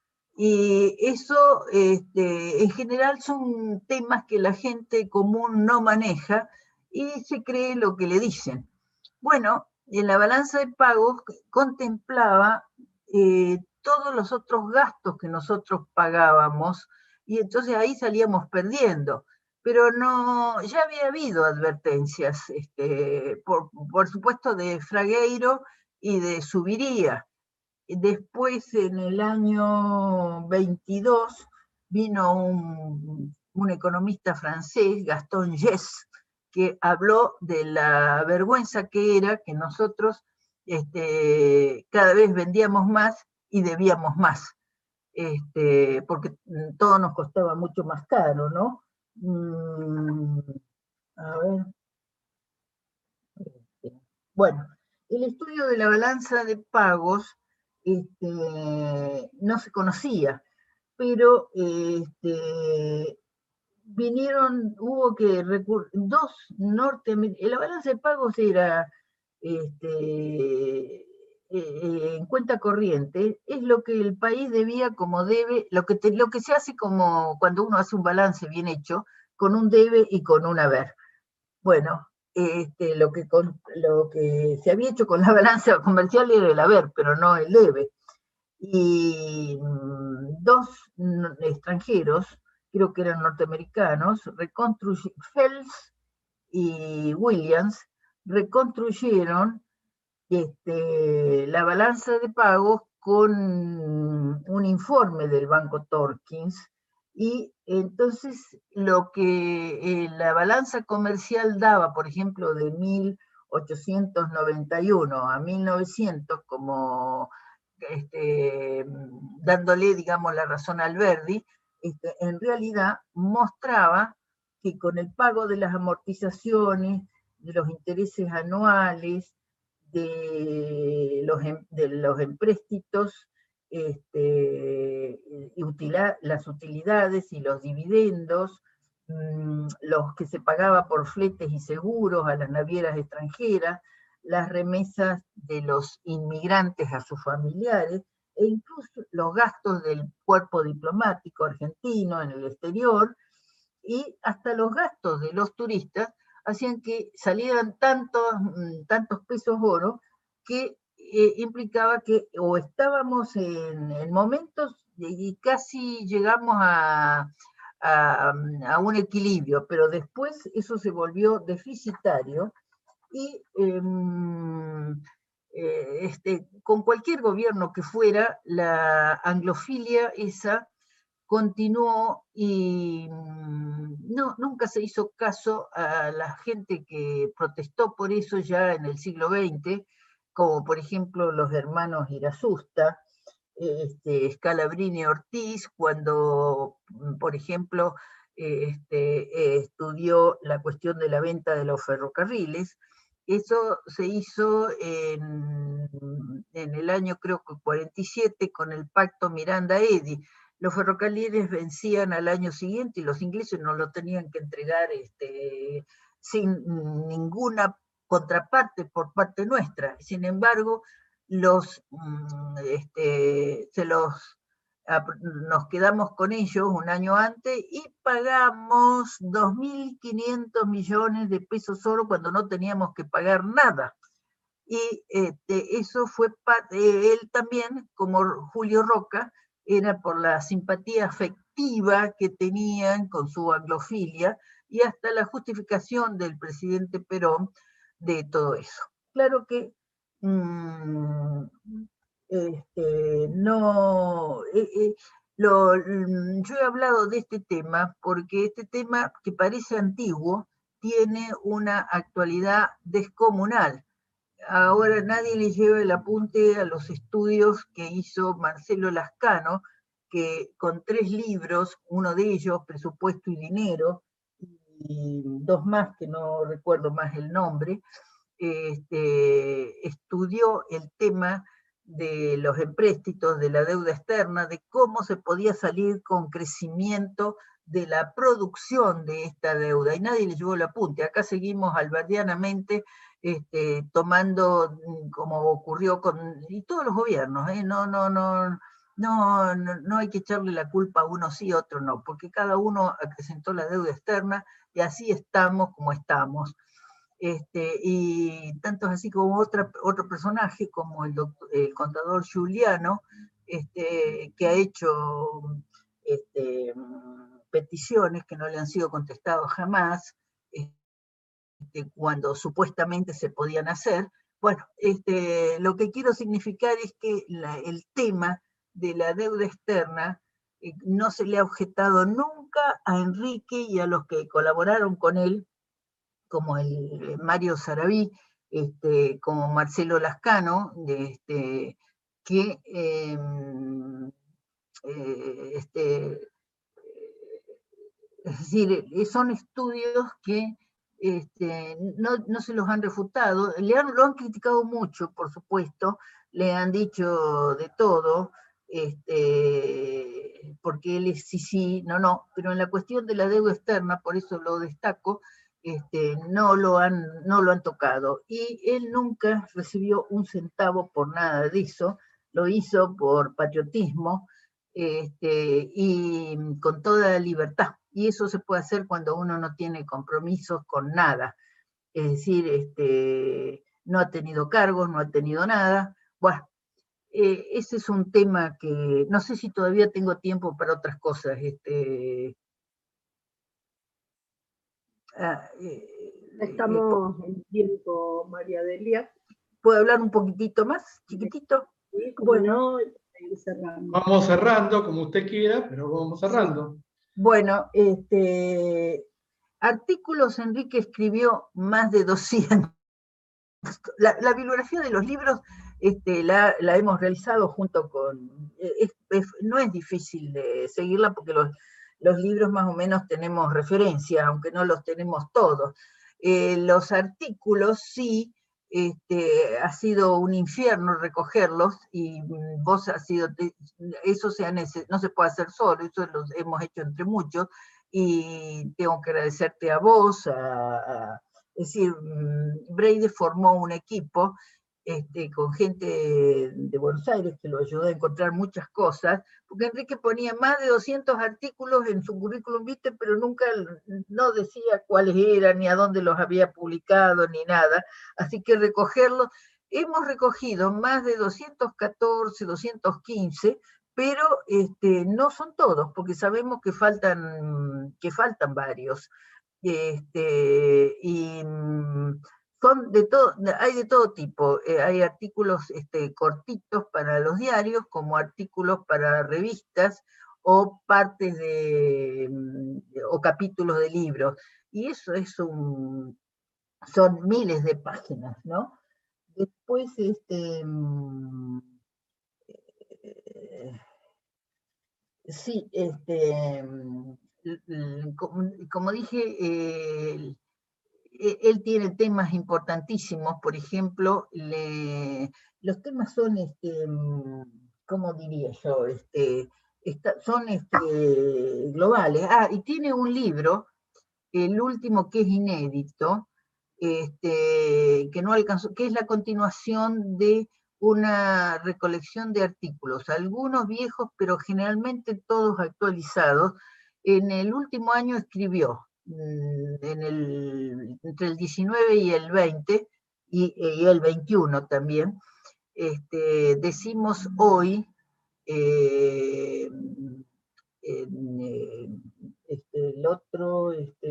Y eso, este, en general, son temas que la gente común no maneja y se cree lo que le dicen. Bueno, en la balanza de pagos contemplaba eh, todos los otros gastos que nosotros pagábamos y entonces ahí salíamos perdiendo. Pero no, ya había habido advertencias, este, por, por supuesto, de Fragueiro y de Subiría. Después, en el año veintidós, vino un, un economista francés, Gaston Gess, que habló de la vergüenza que era que nosotros este, cada vez vendíamos más y debíamos más, este, porque todo nos costaba mucho más caro, ¿no? Mm, a ver. Bueno, el estudio de la balanza de pagos este, no se conocía, pero este, vinieron, hubo que recurrir, dos norteamericanos, la balanza de pagos era este, eh, en cuenta corriente, es lo que el país debía como debe, lo que, te, lo que se hace como cuando uno hace un balance bien hecho, con un debe y con un haber. Bueno, este, lo, que con, lo que se había hecho con la balanza comercial era el haber, pero no el debe. Y dos extranjeros, creo que eran norteamericanos, Fels y Williams, reconstruyeron este, la balanza de pagos con un informe del Banco Torkins, y entonces lo que eh, la balanza comercial daba, por ejemplo, de mil ochocientos noventa y uno a mil novecientos, como este, dándole, digamos, la razón a Alberdi, este, en realidad mostraba que con el pago de las amortizaciones, de los intereses anuales, de los, de los empréstitos, este, utilidad, las utilidades y los dividendos, mmm, los que se pagaba por fletes y seguros a las navieras extranjeras, las remesas de los inmigrantes a sus familiares, e incluso los gastos del cuerpo diplomático argentino en el exterior, y hasta los gastos de los turistas, hacían que salieran tantos, tantos pesos oro que eh, implicaba que o estábamos en, en momentos y casi llegamos a, a, a un equilibrio, pero después eso se volvió deficitario y eh, eh, este, con cualquier gobierno que fuera, la anglofilia esa continuó y no, nunca se hizo caso a la gente que protestó por eso ya en el siglo veinte, como por ejemplo los hermanos Irasusta, este, Scalabrini Ortiz, cuando, por ejemplo, este, estudió la cuestión de la venta de los ferrocarriles. Eso se hizo en, en el año, creo que cuarenta y siete, con el pacto Miranda-Eddy. Los ferrocarriles vencían al año siguiente y los ingleses no lo tenían que entregar este, sin ninguna contraparte por parte nuestra. Sin embargo, los, este, se los nos quedamos con ellos un año antes y pagamos dos mil quinientos millones de pesos solo cuando no teníamos que pagar nada. Y este, eso fue parte, él también, como Julio Roca, era por la simpatía afectiva que tenían con su anglofilia y hasta la justificación del presidente Perón de todo eso. Claro que mmm, este, no, eh, eh, lo, yo he hablado de este tema porque este tema, que parece antiguo, tiene una actualidad descomunal. Ahora nadie le lleva el apunte a los estudios que hizo Marcelo Lascano, que con tres libros, uno de ellos, Presupuesto y Dinero, y dos más que no recuerdo más el nombre, este, estudió el tema de los empréstitos, de la deuda externa, de cómo se podía salir con crecimiento de la producción de esta deuda, y nadie le llevó el apunte. Acá seguimos alberdianamente este, tomando, como ocurrió con y todos los gobiernos, ¿eh? no, no, no, no, no, no hay que echarle la culpa a uno sí, a otro no, porque cada uno acrecentó la deuda externa y así estamos como estamos. Este, y tantos así como otra, otro personaje como el, doctor, el contador Giuliano, este, que ha hecho este, peticiones que no le han sido contestadas jamás, este, cuando supuestamente se podían hacer. Bueno, este, lo que quiero significar es que la, el tema de la deuda externa eh, no se le ha objetado nunca a Enrique y a los que colaboraron con él, como el Mario Sarabí, este, como Marcelo Lascano, este, que eh, eh, este, es decir, son estudios que este, no, no se los han refutado, le han, lo han criticado mucho, por supuesto, le han dicho de todo, este, porque él es sí, sí, no, no, pero en la cuestión de la deuda externa, por eso lo destaco, Este, no, lo han, no lo han tocado. Y él nunca recibió un centavo por nada de eso, lo hizo por patriotismo este, y con toda libertad. Y eso se puede hacer cuando uno no tiene compromisos con nada. Es decir, este, no ha tenido cargos, no ha tenido nada. Bueno, eh, ese es un tema que no sé si todavía tengo tiempo para otras cosas. Este, ah, eh, Estamos en tiempo, María Delia. ¿Puedo hablar un poquitito más, chiquitito? Sí, bueno, cerrando. Vamos cerrando, como usted quiera, pero vamos cerrando. Sí. Bueno, este, artículos Enrique escribió más de doscientos. La, la bibliografía de los libros este, la, la hemos realizado junto con... Es, es, no es difícil de seguirla porque los, los libros más o menos tenemos referencia, aunque no los tenemos todos. Eh, los artículos sí, este, ha sido un infierno recogerlos y vos has sido, eso se ha no se puede hacer solo, eso lo hemos hecho entre muchos y tengo que agradecerte a vos, a, a, es decir, Breide formó un equipo este, con gente de Buenos Aires que lo ayudó a encontrar muchas cosas, porque Enrique ponía más de doscientos artículos en su currículum vitae, pero nunca no decía cuáles eran, ni a dónde los había publicado, ni nada, así que recogerlos, hemos recogido más de doscientos catorce, doscientos quince, pero este, no son todos, porque sabemos que faltan, que faltan varios, este, y son de todo, hay de todo tipo, eh, hay artículos este, cortitos para los diarios, como artículos para revistas, o partes de, o capítulos de libros, y eso es un, son miles de páginas, ¿no? Después, este, eh, sí, este, como, como dije, eh, él tiene temas importantísimos, por ejemplo, le, los temas son, este, ¿cómo diría yo? Este, esta, son este, globales. Ah, y tiene un libro, el último que es inédito, este, que no alcanzó, que es la continuación de una recolección de artículos, algunos viejos, pero generalmente todos actualizados. En el último año escribió, en el, entre el diecinueve y el veinte, y, y el veintiuno también, este, decimos hoy, eh, en, eh, este, el otro, este,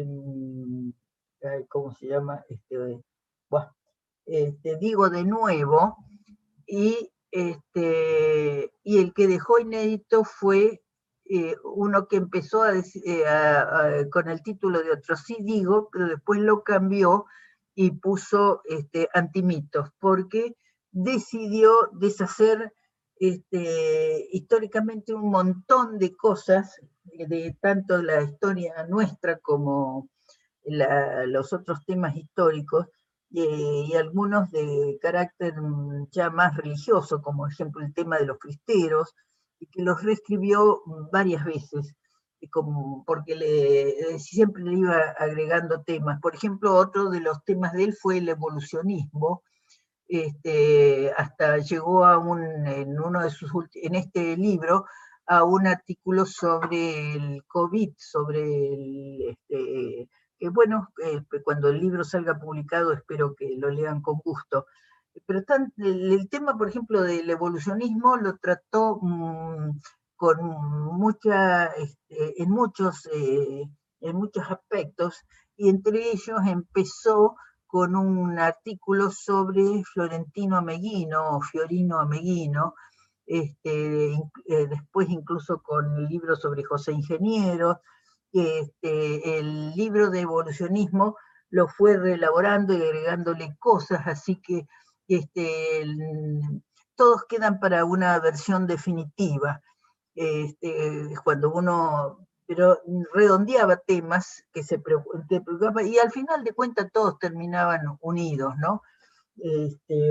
¿cómo se llama? Este, bueno, este, digo de nuevo, y, este, y el que dejó inédito fue eh, uno que empezó a decir, eh, a, a, con el título de otro, sí digo, pero después lo cambió y puso este, antimitos, porque decidió deshacer este, históricamente un montón de cosas, de tanto la historia nuestra como la, los otros temas históricos, eh, y algunos de carácter ya más religioso, como ejemplo el tema de los cristeros, y que los reescribió varias veces, como, porque le, siempre le iba agregando temas. Por ejemplo, otro de los temas de él fue el evolucionismo, este, hasta llegó a un, en, uno de sus, en este libro, a un artículo sobre el COVID, sobre el, este, que bueno, eh, cuando el libro salga publicado espero que lo lean con gusto. Pero tan, el, el tema, por ejemplo, del evolucionismo lo trató mmm, con mucha, este, en, muchos, eh, en muchos aspectos, y entre ellos empezó con un artículo sobre Florentino Ameghino, o Fiorino Ameghino, este, eh, después incluso con el libro sobre José Ingeniero. Este, el libro de evolucionismo lo fue reelaborando y agregándole cosas, así que este, el, todos quedan para una versión definitiva. Este, cuando uno, pero redondeaba temas que se preocupaban, y al final de cuentas todos terminaban unidos, ¿no? Este,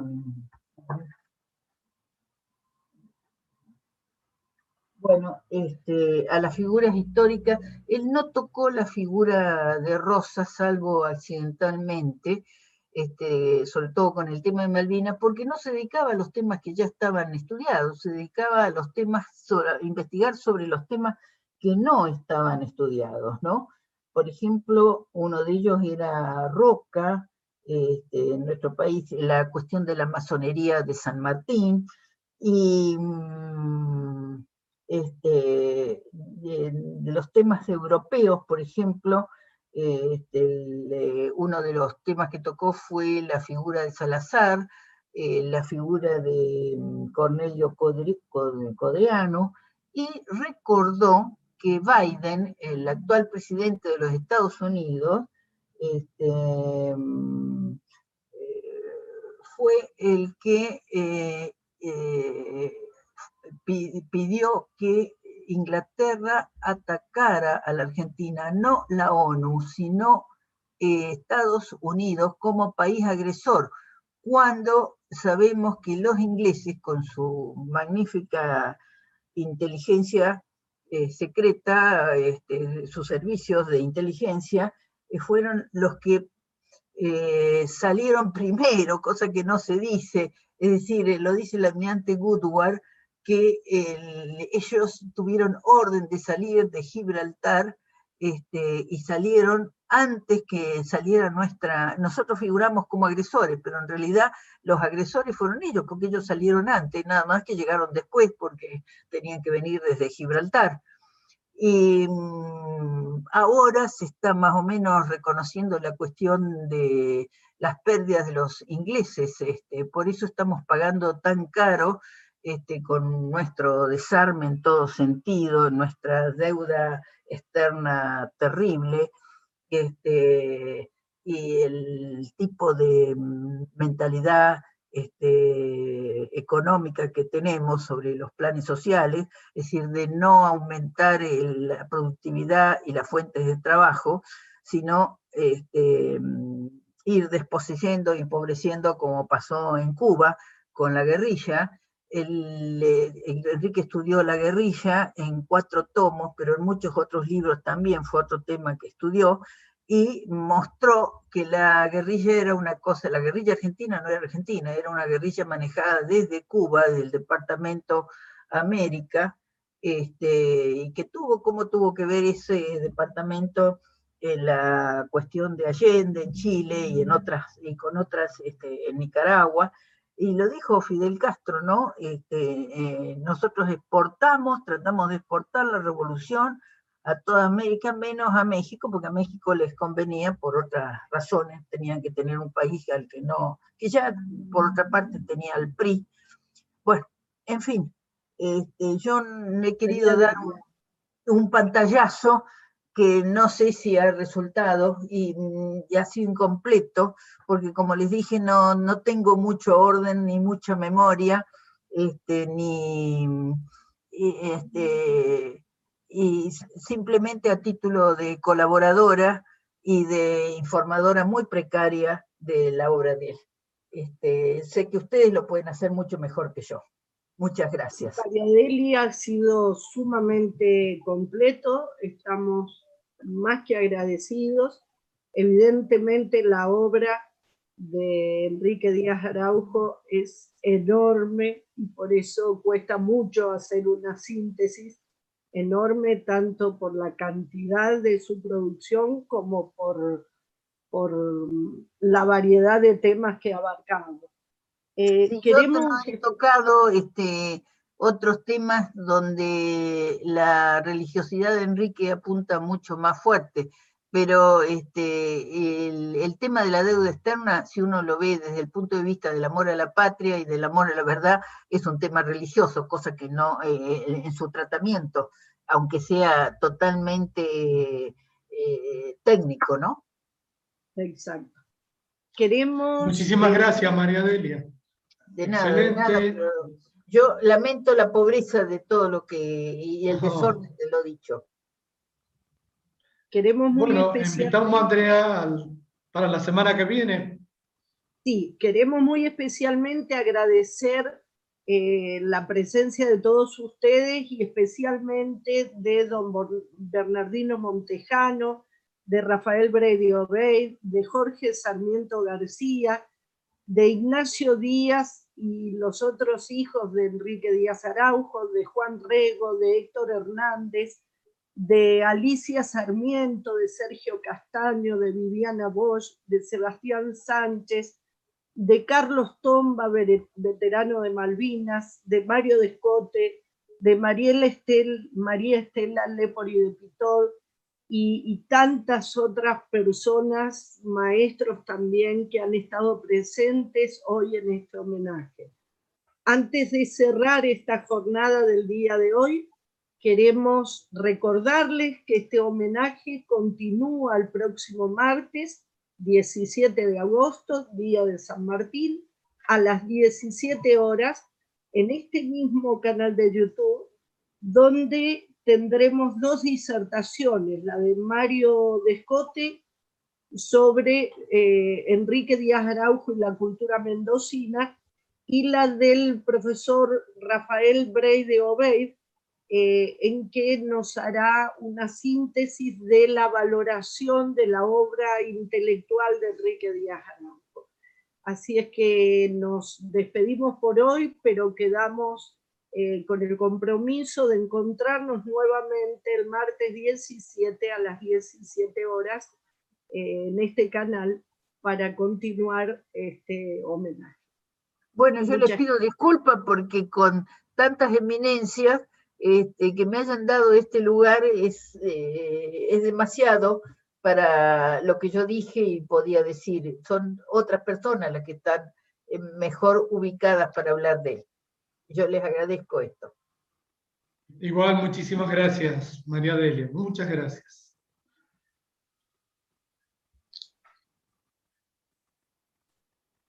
Bueno, este, a las figuras históricas, él no tocó la figura de Rosa, salvo accidentalmente, este, sobre todo con el tema de Malvinas, porque no se dedicaba a los temas que ya estaban estudiados, se dedicaba a los temas, sobre, a investigar sobre los temas que no estaban estudiados, ¿no? Por ejemplo, uno de ellos era Roca, este, en nuestro país, la cuestión de la masonería de San Martín, y mmm, Este, de, de los temas europeos, por ejemplo, eh, este, el, eh, uno de los temas que tocó fue la figura de Salazar, eh, la figura de Cornelio Codreanu, y recordó que Biden, el actual presidente de los Estados Unidos, este, eh, fue el que eh, eh, pidió que Inglaterra atacara a la Argentina, no la ONU, sino eh, Estados Unidos como país agresor, cuando sabemos que los ingleses, con su magnífica inteligencia eh, secreta, este, sus servicios de inteligencia, eh, fueron los que eh, salieron primero, cosa que no se dice, es decir, eh, lo dice el almirante Woodward, que el, ellos tuvieron orden de salir de Gibraltar, este, y salieron antes que saliera nuestra, nosotros figuramos como agresores, pero en realidad los agresores fueron ellos, porque ellos salieron antes, nada más que llegaron después, porque tenían que venir desde Gibraltar. Y mmm, ahora se está más o menos reconociendo la cuestión de las pérdidas de los ingleses, este, por eso estamos pagando tan caro, Este, con nuestro desarme en todo sentido, nuestra deuda externa terrible, este, y el tipo de mentalidad este, económica que tenemos sobre los planes sociales, es decir, de no aumentar el, la productividad y las fuentes de trabajo, sino este, ir desposeyendo y empobreciendo, como pasó en Cuba con la guerrilla. El, el, Enrique estudió la guerrilla en cuatro tomos, pero en muchos otros libros también fue otro tema que estudió, y mostró que la guerrilla era una cosa, la guerrilla argentina no era argentina, era una guerrilla manejada desde Cuba, del departamento América, este, y que tuvo, cómo tuvo que ver ese departamento en la cuestión de Allende, en Chile, y, en otras, y con otras, este, en Nicaragua, y lo dijo Fidel Castro, ¿no? Este, eh, nosotros exportamos, tratamos de exportar la revolución a toda América, menos a México, porque a México les convenía por otras razones, tenían que tener un país al que no, que ya por otra parte tenía el P R I. Bueno, en fin, este, yo le he querido dar un, un pantallazo que no sé si ha resultado y, y ha sido incompleto, porque como les dije, no, no tengo mucho orden ni mucha memoria, este, ni este, y simplemente a título de colaboradora y de informadora muy precaria de la obra de él. Este, sé que ustedes lo pueden hacer mucho mejor que yo. Muchas gracias. María Delia ha sido sumamente completo, estamos más que agradecidos. Evidentemente la obra de Enrique Díaz Araujo es enorme y por eso cuesta mucho hacer una síntesis enorme, tanto por la cantidad de su producción como por, por la variedad de temas que ha abarcado. Eh, sí, queremos... Yo no he tocado este, otros temas donde la religiosidad de Enrique apunta mucho más fuerte, pero este, el, el tema de la deuda externa, si uno lo ve desde el punto de vista del amor a la patria y del amor a la verdad, es un tema religioso, cosa que no eh, en su tratamiento, aunque sea totalmente eh, técnico, ¿no? Exacto. Queremos... Muchísimas eh, gracias, María Delia. De nada, de nada, pero yo lamento la pobreza de todo lo que, y el desorden de lo dicho. Queremos muy bueno, especial... invitamos a Andrea al, para la semana que viene. Sí, queremos muy especialmente agradecer eh, la presencia de todos ustedes y especialmente de don Bernardino Montejano, de Rafael Brady Obeid, de Jorge Sarmiento García, de Ignacio Díaz y los otros hijos de Enrique Díaz Araujo, de Juan Rego, de Héctor Hernández, de Alicia Sarmiento, de Sergio Castaño, de Viviana Bosch, de Sebastián Sánchez, de Carlos Tomba, veterano de Malvinas, de Mario Descote, de Mariela Estel, María Estela Lepori de Pitol, y, y tantas otras personas, maestros también, que han estado presentes hoy en este homenaje. Antes de cerrar esta jornada del día de hoy, queremos recordarles que este homenaje continúa el próximo martes, diecisiete de agosto, día de San Martín, a las diecisiete horas, en este mismo canal de YouTube, donde tendremos dos disertaciones, la de Mario Descote sobre eh, Enrique Díaz Araujo y la cultura mendocina, y la del profesor Rafael Brady Obeid, eh, en que nos hará una síntesis de la valoración de la obra intelectual de Enrique Díaz Araujo. Así es que nos despedimos por hoy, pero quedamos eh, con el compromiso de encontrarnos nuevamente el martes diecisiete a las diecisiete horas eh, en este canal para continuar este homenaje. Bueno, yo Muchas... les pido disculpas porque con tantas eminencias este, que me hayan dado este lugar es, eh, es demasiado para lo que yo dije y podía decir. Son otras personas las que están mejor ubicadas para hablar de él. Yo les agradezco esto. Igual, muchísimas gracias, María Delia. Muchas gracias.